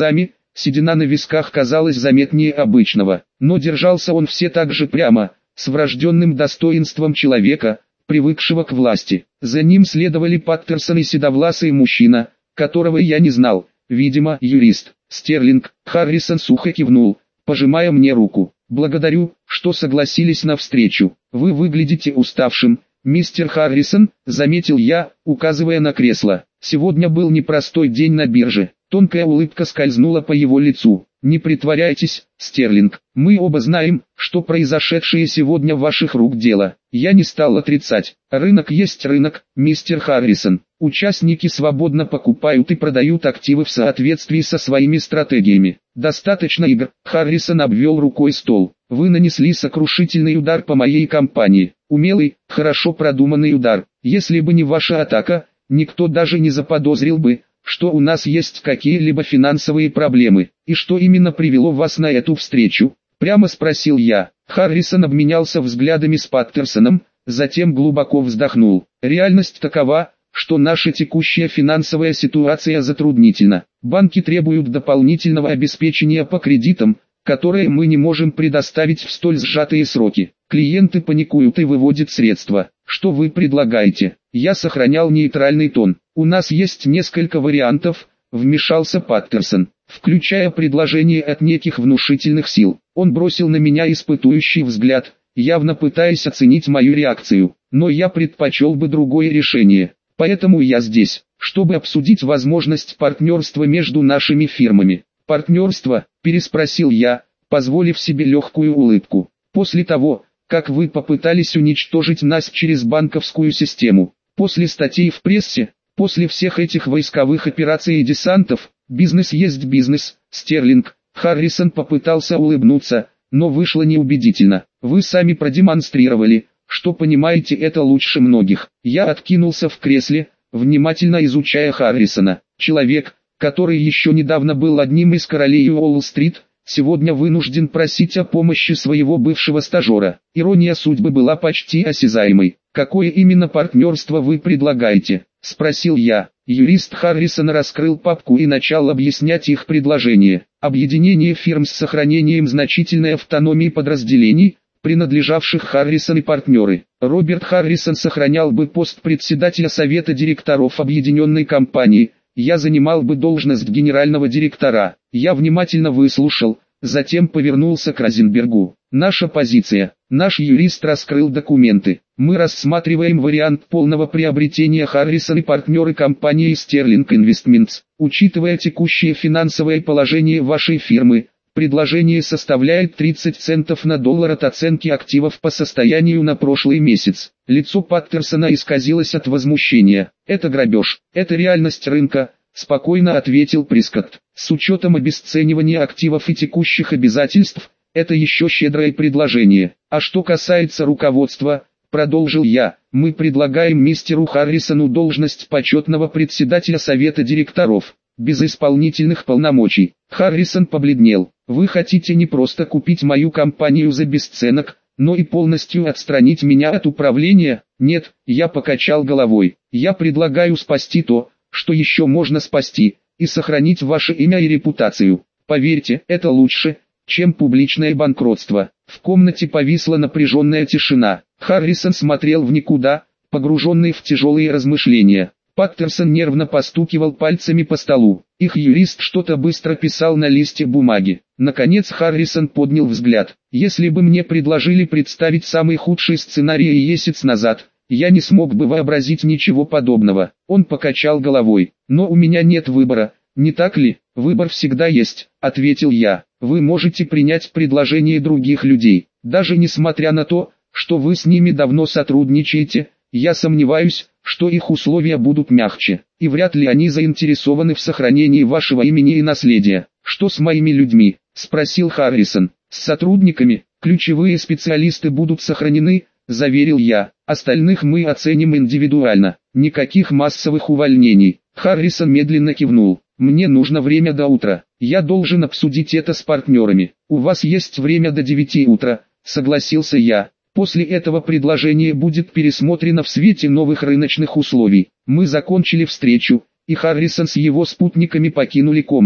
седина на висках казалась заметнее обычного, но держался он все так же прямо, с врожденным достоинством человека, привыкшего к власти. За ним следовали Паттерсон и седовласый мужчина, которого я не знал, видимо, юрист. Стерлинг. Харрисон сухо кивнул, пожимая мне руку. «Благодарю, что согласились на встречу. Вы выглядите уставшим, мистер Харрисон», — заметил я, указывая на кресло. «Сегодня был непростой день на бирже». Тонкая улыбка скользнула по его лицу. «Не притворяйтесь, Стерлинг, мы оба знаем, что произошедшее сегодня ваших рук дело». Я не стал отрицать. «Рынок есть рынок, мистер Харрисон. Участники свободно покупают и продают активы в соответствии со своими стратегиями. Достаточно игр». Харрисон обвел рукой стол. «Вы нанесли сокрушительный удар по моей компании. Умелый, хорошо продуманный удар. Если бы не ваша атака, никто даже не заподозрил бы, что у нас есть какие-либо финансовые проблемы. И что именно привело вас на эту встречу?» Прямо спросил я. Харрисон обменялся взглядами с Паттерсоном, затем глубоко вздохнул. «Реальность такова, что наша текущая финансовая ситуация затруднительна. Банки требуют дополнительного обеспечения по кредитам, которые мы не можем предоставить в столь сжатые сроки. Клиенты паникуют и выводят средства. Что вы предлагаете?» Я сохранял нейтральный тон. «У нас есть несколько вариантов», — вмешался Паттерсон, включая предложение от неких внушительных сил. Он бросил на меня испытующий взгляд, явно пытаясь оценить мою реакцию. «Но я предпочел бы другое решение. Поэтому я здесь, чтобы обсудить возможность партнерства между нашими фирмами». «Партнерство?» – переспросил я, позволив себе легкую улыбку. «После того, как вы попытались уничтожить нас через банковскую систему, после статей в прессе, после всех этих войсковых операций и десантов, бизнес есть бизнес, Стерлинг». Харрисон попытался улыбнуться, но вышло неубедительно. «Вы сами продемонстрировали, что понимаете это лучше многих». Я откинулся в кресле, внимательно изучая Харрисона. Человек, который еще недавно был одним из королей Уолл-стрит, сегодня вынужден просить о помощи своего бывшего стажера. Ирония судьбы была почти осязаемой. «Какое именно партнерство вы предлагаете?» – спросил я. Юрист Харрисона раскрыл папку и начал объяснять их предложение. Объединение фирм с сохранением значительной автономии подразделений, принадлежавших Харрисон и партнеры. Роберт Харрисон сохранял бы пост председателя совета директоров объединенной компании. Я занимал бы должность генерального директора. Я внимательно выслушал, затем повернулся к Розенбергу. «Наша позиция». Наш юрист раскрыл документы. «Мы рассматриваем вариант полного приобретения Харрисон и партнеры компании Sterling Investments. Учитывая текущее финансовое положение вашей фирмы, предложение составляет 30 центов на доллар от оценки активов по состоянию на прошлый месяц». Лицо Паттерсона исказилось от возмущения. «Это грабеж, это реальность рынка», — спокойно ответил Прискотт. «С учетом обесценивания активов и текущих обязательств, это еще щедрое предложение. А что касается руководства», — продолжил я, — «мы предлагаем мистеру Харрисону должность почетного председателя совета директоров, без исполнительных полномочий». Харрисон побледнел. «Вы хотите не просто купить мою компанию за бесценок, но и полностью отстранить меня от управления?» «Нет», — я покачал головой. «Я предлагаю спасти то, что еще можно спасти, и сохранить ваше имя и репутацию. Поверьте, это лучше, чем публичное банкротство». В комнате повисла напряженная тишина. Харрисон смотрел в никуда, погруженный в тяжелые размышления. Паттерсон нервно постукивал пальцами по столу. Их юрист что-то быстро писал на листе бумаги. Наконец Харрисон поднял взгляд. «Если бы мне предложили представить самый худший сценарий месяц назад, я не смог бы вообразить ничего подобного». Он покачал головой. «Но у меня нет выбора, не так ли?» «Выбор всегда есть», — ответил я. «Вы можете принять предложение других людей, даже несмотря на то, что вы с ними давно сотрудничаете. Я сомневаюсь, что их условия будут мягче, и вряд ли они заинтересованы в сохранении вашего имени и наследия». «Что с моими людьми?» — спросил Харрисон. «С сотрудниками, ключевые специалисты будут сохранены», — заверил я. «Остальных мы оценим индивидуально. Никаких массовых увольнений». Харрисон медленно кивнул. «Мне нужно время до утра. Я должен обсудить это с партнерами». «У вас есть время до 9 утра», — согласился я. «После этого предложение будет пересмотрено в свете новых рыночных условий». Мы закончили встречу, и Харрисон с его спутниками покинули комнату.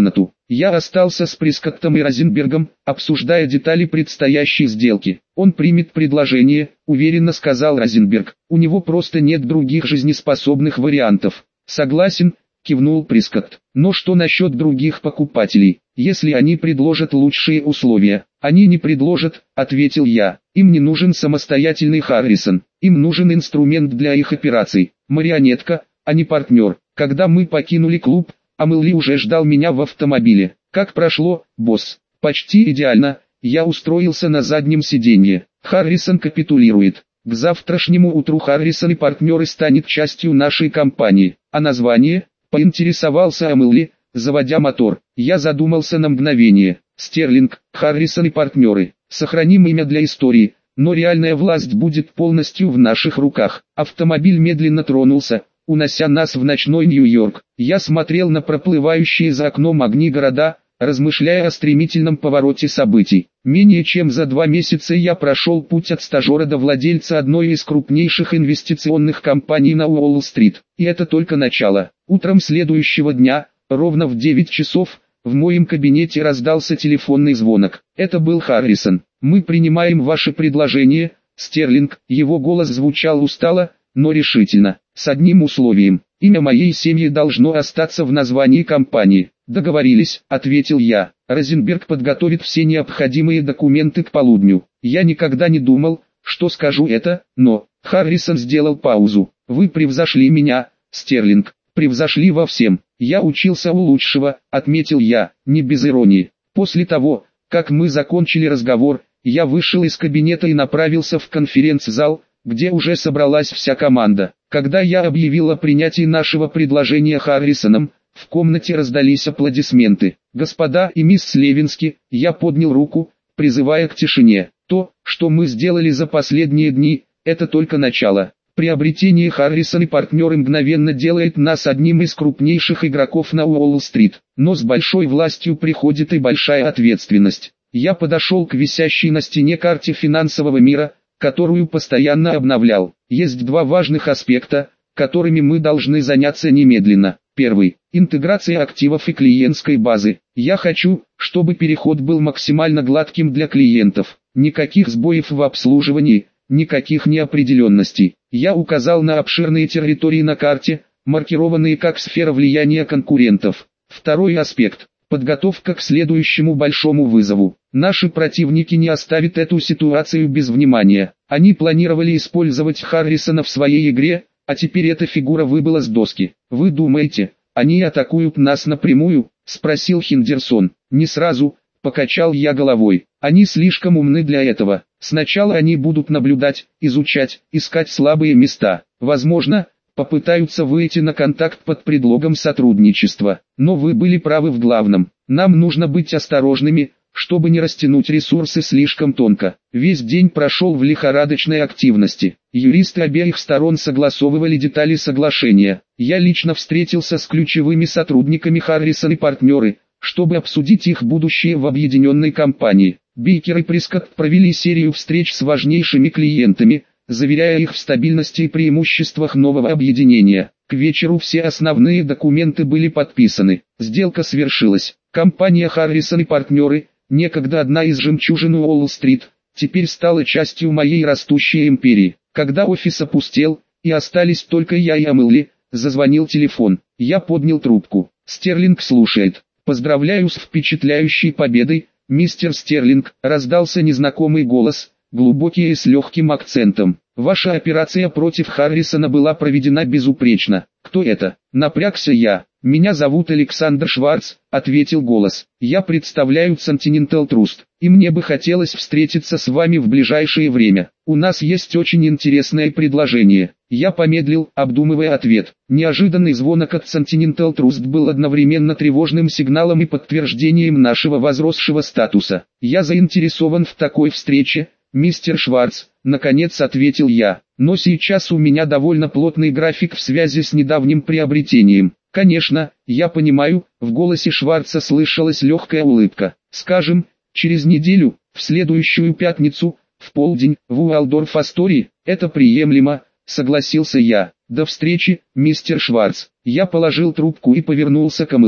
Я остался с Прескоттом и Розенбергом, обсуждая детали предстоящей сделки. «Он примет предложение», — уверенно сказал Розенберг. «У него просто нет других жизнеспособных вариантов». «Согласен», — кивнул Прескотт. «Но что насчет других покупателей, если они предложат лучшие условия?» «Они не предложат», — ответил я. «Им не нужен самостоятельный Харрисон. Им нужен инструмент для их операций. Марионетка, а не партнер». Когда мы покинули клуб, Амелли уже ждал меня в автомобиле. «Как прошло, босс?» «Почти идеально». Я устроился на заднем сиденье. Харрисон капитулирует. К завтрашнему утру Харрисон и партнеры станет частью нашей компании. А название? Поинтересовался Амелли, заводя мотор. Я задумался на мгновение. Стерлинг, Харрисон и партнеры. Сохраним имя для истории, но реальная власть будет полностью в наших руках. Автомобиль медленно тронулся, унося нас в ночной Нью-Йорк. Я смотрел на проплывающие за окном огни города, размышляя о стремительном повороте событий. Менее чем за 2 месяца я прошел путь от стажера до владельца одной из крупнейших инвестиционных компаний на Уолл-стрит. И это только начало. Утром следующего дня, ровно в 9 часов, в моем кабинете раздался телефонный звонок. Это был Харрисон. «Мы принимаем ваше предложение, Стерлинг». Его голос звучал устало, но решительно. «С одним условием. Имя моей семьи должно остаться в названии компании». «Договорились», — ответил я. «Розенберг подготовит все необходимые документы к полудню». Я никогда не думал, что скажу это, но... Харрисон сделал паузу. «Вы превзошли меня, Стерлинг. Превзошли во всем. Я учился у лучшего», — отметил я, не без иронии. После того, как мы закончили разговор, я вышел из кабинета и направился в конференц-зал, где уже собралась вся команда. Когда я объявил о принятии нашего предложения Харрисоном, в комнате раздались аплодисменты. «Господа и мисс Левински», я поднял руку, призывая к тишине. «То, что мы сделали за последние дни, это только начало. Приобретение Харрисон и партнеры мгновенно делает нас одним из крупнейших игроков на Уолл-стрит. Но с большой властью приходит и большая ответственность». Я подошел к висящей на стене карте финансового мира, которую постоянно обновлял. Есть 2 важных аспекта, которыми мы должны заняться немедленно. Первый – интеграция активов и клиентской базы. Я хочу, чтобы переход был максимально гладким для клиентов. Никаких сбоев в обслуживании, никаких неопределенностей. Я указал на обширные территории на карте, маркированные как сфера влияния конкурентов. Второй аспект – подготовка к следующему большому вызову. Наши противники не оставят эту ситуацию без внимания. Они планировали использовать Харрисона в своей игре, а теперь эта фигура выбыла с доски. «Вы думаете, они атакуют нас напрямую?» – спросил Хендерсон. «Не сразу», – покачал я головой. «Они слишком умны для этого. Сначала они будут наблюдать, изучать, искать слабые места. Возможно, попытаются выйти на контакт под предлогом сотрудничества. Но вы были правы в главном. Нам нужно быть осторожными, чтобы не растянуть ресурсы слишком тонко». Весь день прошел в лихорадочной активности. Юристы обеих сторон согласовывали детали соглашения. Я лично встретился с ключевыми сотрудниками Харрисон и партнеры, чтобы обсудить их будущее в объединенной компании. Бейкер и Прескотт провели серию встреч с важнейшими клиентами, заверяя их в стабильности и преимуществах нового объединения. К вечеру все основные документы были подписаны. Сделка свершилась. Компания Харрисон и партнеры, некогда одна из жемчужин Уолл-стрит, теперь стала частью моей растущей империи. Когда офис опустел, и остались только я и Амелли, зазвонил телефон. Я поднял трубку. «Стерлинг слушает». «Поздравляю с впечатляющей победой, мистер Стерлинг», раздался незнакомый голос, глубокий и с легким акцентом. «Ваша операция против Харрисона была проведена безупречно». «Кто это?» Напрягся я. «Меня зовут Александр Шварц», — ответил голос. «Я представляю Continental Trust, и мне бы хотелось встретиться с вами в ближайшее время. У нас есть очень интересное предложение». Я помедлил, обдумывая ответ. Неожиданный звонок от Continental Trust был одновременно тревожным сигналом и подтверждением нашего возросшего статуса. «Я заинтересован в такой встрече, мистер Шварц», — наконец ответил я. «Но сейчас у меня довольно плотный график в связи с недавним приобретением». «Конечно, я понимаю», — в голосе Шварца слышалась легкая улыбка. «Скажем, через неделю, в следующую пятницу, в полдень, в Уалдорф-Астории, это приемлемо», — согласился я. «До встречи, мистер Шварц». Я положил трубку и повернулся к Амелли.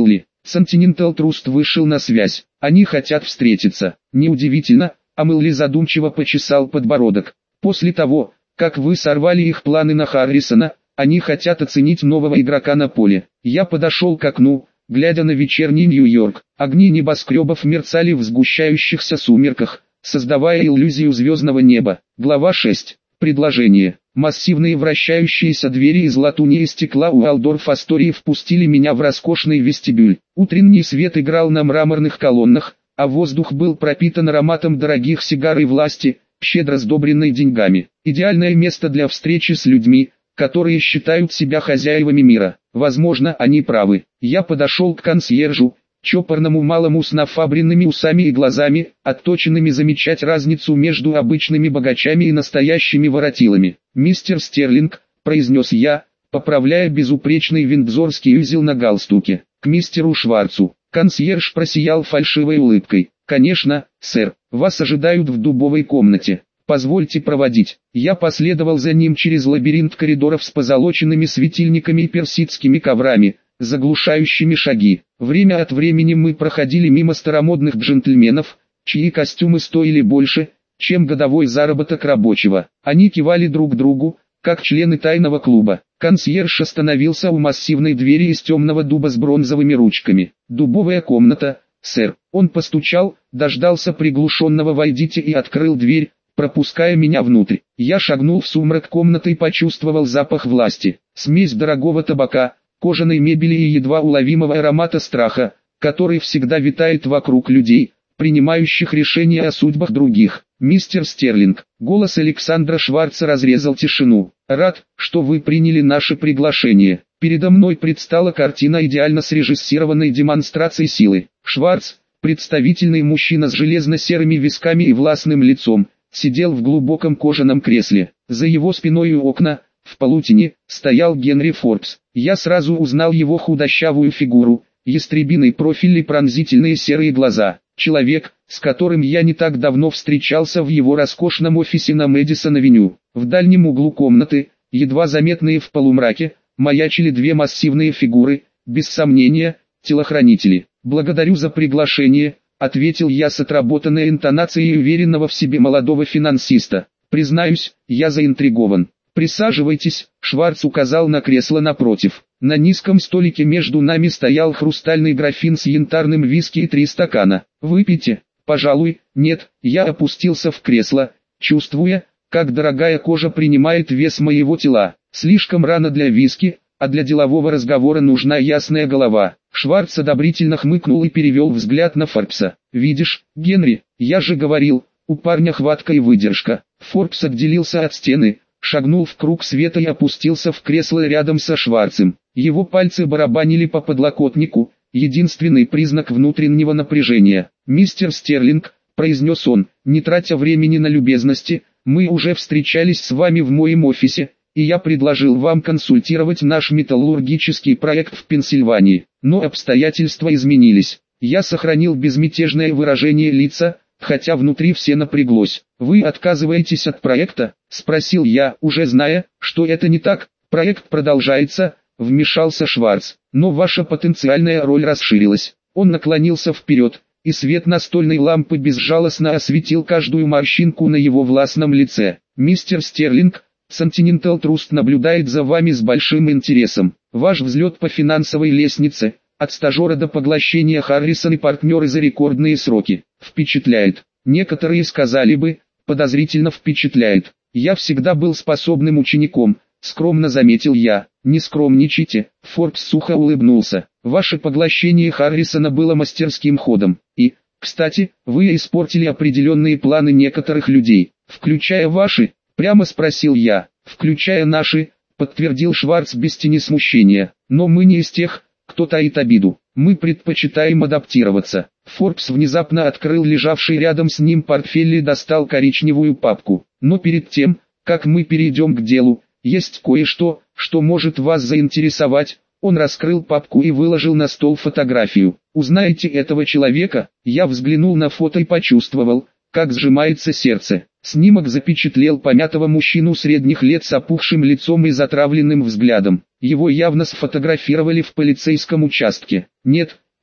Continental Trust вышел на связь. Они хотят встретиться. Неудивительно, Амелли задумчиво почесал подбородок. После того, как вы сорвали их планы на Харрисона, они хотят оценить нового игрока на поле. Я подошел к окну, глядя на вечерний Нью-Йорк. Огни небоскребов мерцали в сгущающихся сумерках, создавая иллюзию звездного неба. Глава 6. Предложение. Массивные вращающиеся двери из латуни и стекла у Валдорф-Астории впустили меня в роскошный вестибюль. Утренний свет играл на мраморных колоннах, а воздух был пропитан ароматом дорогих сигар и власти, щедро сдобренной деньгами. Идеальное место для встречи с людьми, которые считают себя хозяевами мира. Возможно, они правы. Я подошел к консьержу, чопорному малому с нафабренными усами и глазами, отточенными замечать разницу между обычными богачами и настоящими воротилами. «Мистер Стерлинг», — произнес я, поправляя безупречный виндзорский узел на галстуке, — «к мистеру Шварцу». Консьерж просиял фальшивой улыбкой. «Конечно, сэр, вас ожидают в дубовой комнате. Позвольте проводить». Я последовал за ним через лабиринт коридоров с позолоченными светильниками и персидскими коврами, заглушающими шаги. Время от времени мы проходили мимо старомодных джентльменов, чьи костюмы стоили больше, чем годовой заработок рабочего. Они кивали друг другу, как члены тайного клуба. Консьерж остановился у массивной двери из темного дуба с бронзовыми ручками. «Дубовая комната, сэр». Он постучал, дождался приглушенного «войдите» и открыл дверь, пропуская меня внутрь. Я шагнул в сумрак комнаты и почувствовал запах власти. Смесь дорогого табака, кожаной мебели и едва уловимого аромата страха, который всегда витает вокруг людей, принимающих решения о судьбах других. «Мистер Стерлинг», голос Александра Шварца разрезал тишину. «Рад, что вы приняли наше приглашение». Передо мной предстала картина идеально срежиссированной демонстрации силы. Шварц, представительный мужчина с железно-серыми висками и властным лицом, сидел в глубоком кожаном кресле. За его спиной у окна, в полутени, стоял Генри Форбс. Я сразу узнал его худощавую фигуру, ястребиный профиль и пронзительные серые глаза. Человек, с которым я не так давно встречался в его роскошном офисе на Мэдисон-авеню. В дальнем углу комнаты, едва заметные в полумраке, маячили две массивные фигуры, без сомнения, телохранители. «Благодарю за приглашение», — ответил я с отработанной интонацией уверенного в себе молодого финансиста. «Признаюсь, я заинтригован». «Присаживайтесь», — Шварц указал на кресло напротив. На низком столике между нами стоял хрустальный графин с янтарным виски и 3 стакана. «Выпейте?» «Пожалуй, нет». Я опустился в кресло, чувствуя, как дорогая кожа принимает вес моего тела. Слишком рано для виски, а для делового разговора нужна ясная голова. Шварц одобрительно хмыкнул и перевел взгляд на Форбса. «Видишь, Генри, я же говорил, у парня хватка и выдержка». Форбс отделился от стены, шагнул в круг света и опустился в кресло рядом со Шварцем. Его пальцы барабанили по подлокотнику, единственный признак внутреннего напряжения. «Мистер Стерлинг», — произнес он, не тратя времени на любезности, — «мы уже встречались с вами в моем офисе, и я предложил вам консультировать наш металлургический проект в Пенсильвании. Но обстоятельства изменились». Я сохранил безмятежное выражение лица, хотя внутри все напряглось. «Вы отказываетесь от проекта?» — спросил я, уже зная, что это не так. «Проект продолжается», — вмешался Шварц, — «но ваша потенциальная роль расширилась». Он наклонился вперед, и свет настольной лампы безжалостно осветил каждую морщинку на его властном лице. «Мистер Стерлинг, Continental Trust наблюдает за вами с большим интересом. Ваш взлет по финансовой лестнице, от стажера до поглощения Харрисон и партнеры за рекордные сроки, впечатляет. Некоторые сказали бы, подозрительно впечатляет. Я всегда был способным учеником», — скромно заметил я. «Не скромничайте», — Форбс сухо улыбнулся. «Ваше поглощение Харрисона было мастерским ходом. И, кстати, вы испортили определенные планы некоторых людей, включая ваши». «Прямо спросил я». «Включая наши», — подтвердил Шварц без тени смущения. «Но мы не из тех, кто таит обиду. Мы предпочитаем адаптироваться». Форбс внезапно открыл лежавший рядом с ним портфель и достал коричневую папку. «Но перед тем, как мы перейдем к делу, есть кое-что, что может вас заинтересовать». Он раскрыл папку и выложил на стол фотографию. «Узнаете этого человека?» Я взглянул на фото и почувствовал, как сжимается сердце. Снимок запечатлел помятого мужчину средних лет с опухшим лицом и затравленным взглядом. Его явно сфотографировали в полицейском участке. «Нет»,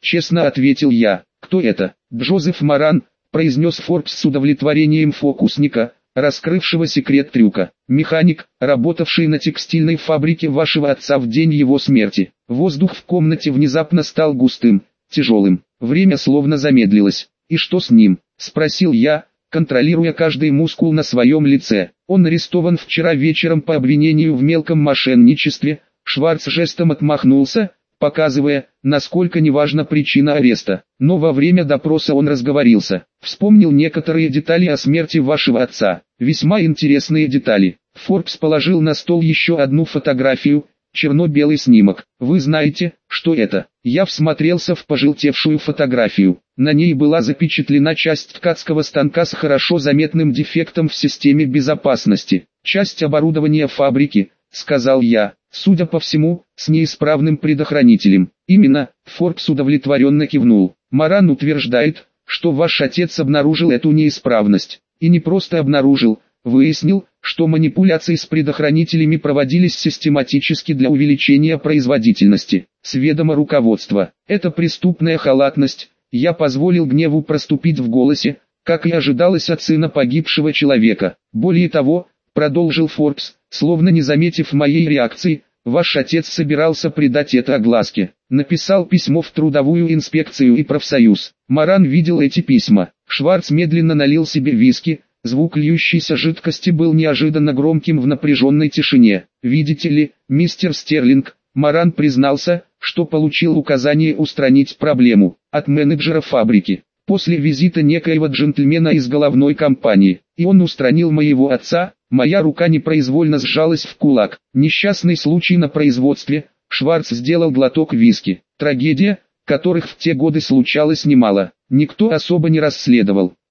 честно ответил я. Кто это? Джозеф Маран, произнес Форбс с удовлетворением фокусника, раскрывшего секрет трюка. Механик, работавший на текстильной фабрике вашего отца в день его смерти. Воздух в комнате внезапно стал густым, тяжелым. Время словно замедлилось. «И что с ним?» – спросил я, контролируя каждый мускул на своем лице. «Он арестован вчера вечером по обвинению в мелком мошенничестве». Шварц жестом отмахнулся, показывая, насколько неважна причина ареста. Но во время допроса он разговорился. Вспомнил некоторые детали о смерти вашего отца. Весьма интересные детали. Форбс положил на стол еще одну фотографию, черно-белый снимок. Вы знаете, что это? Я всмотрелся в пожелтевшую фотографию. На ней была запечатлена часть ткацкого станка с хорошо заметным дефектом в системе безопасности. Часть оборудования фабрики, сказал я. Судя по всему, с неисправным предохранителем. Именно, Форбс удовлетворенно кивнул. Маран утверждает, что ваш отец обнаружил эту неисправность. И не просто обнаружил, выяснил, что манипуляции с предохранителями проводились систематически для увеличения производительности. С ведома руководства. Это преступная халатность. Я позволил гневу проступить в голосе, как и ожидалось от сына погибшего человека. Более того, продолжил Форбс, словно не заметив моей реакции, ваш отец собирался придать это огласке. Написал письмо в трудовую инспекцию и профсоюз. Маран видел эти письма. Шварц медленно налил себе виски, звук льющейся жидкости был неожиданно громким в напряженной тишине. Видите ли, мистер Стерлинг, Маран признался, что получил указание устранить проблему от менеджера фабрики. После визита некоего джентльмена из головной компании, и он устранил моего отца. Моя рука непроизвольно сжалась в кулак. Несчастный случай на производстве. Шварц сделал глоток виски. Трагедия, которых в те годы случалось немало. Никто особо не расследовал.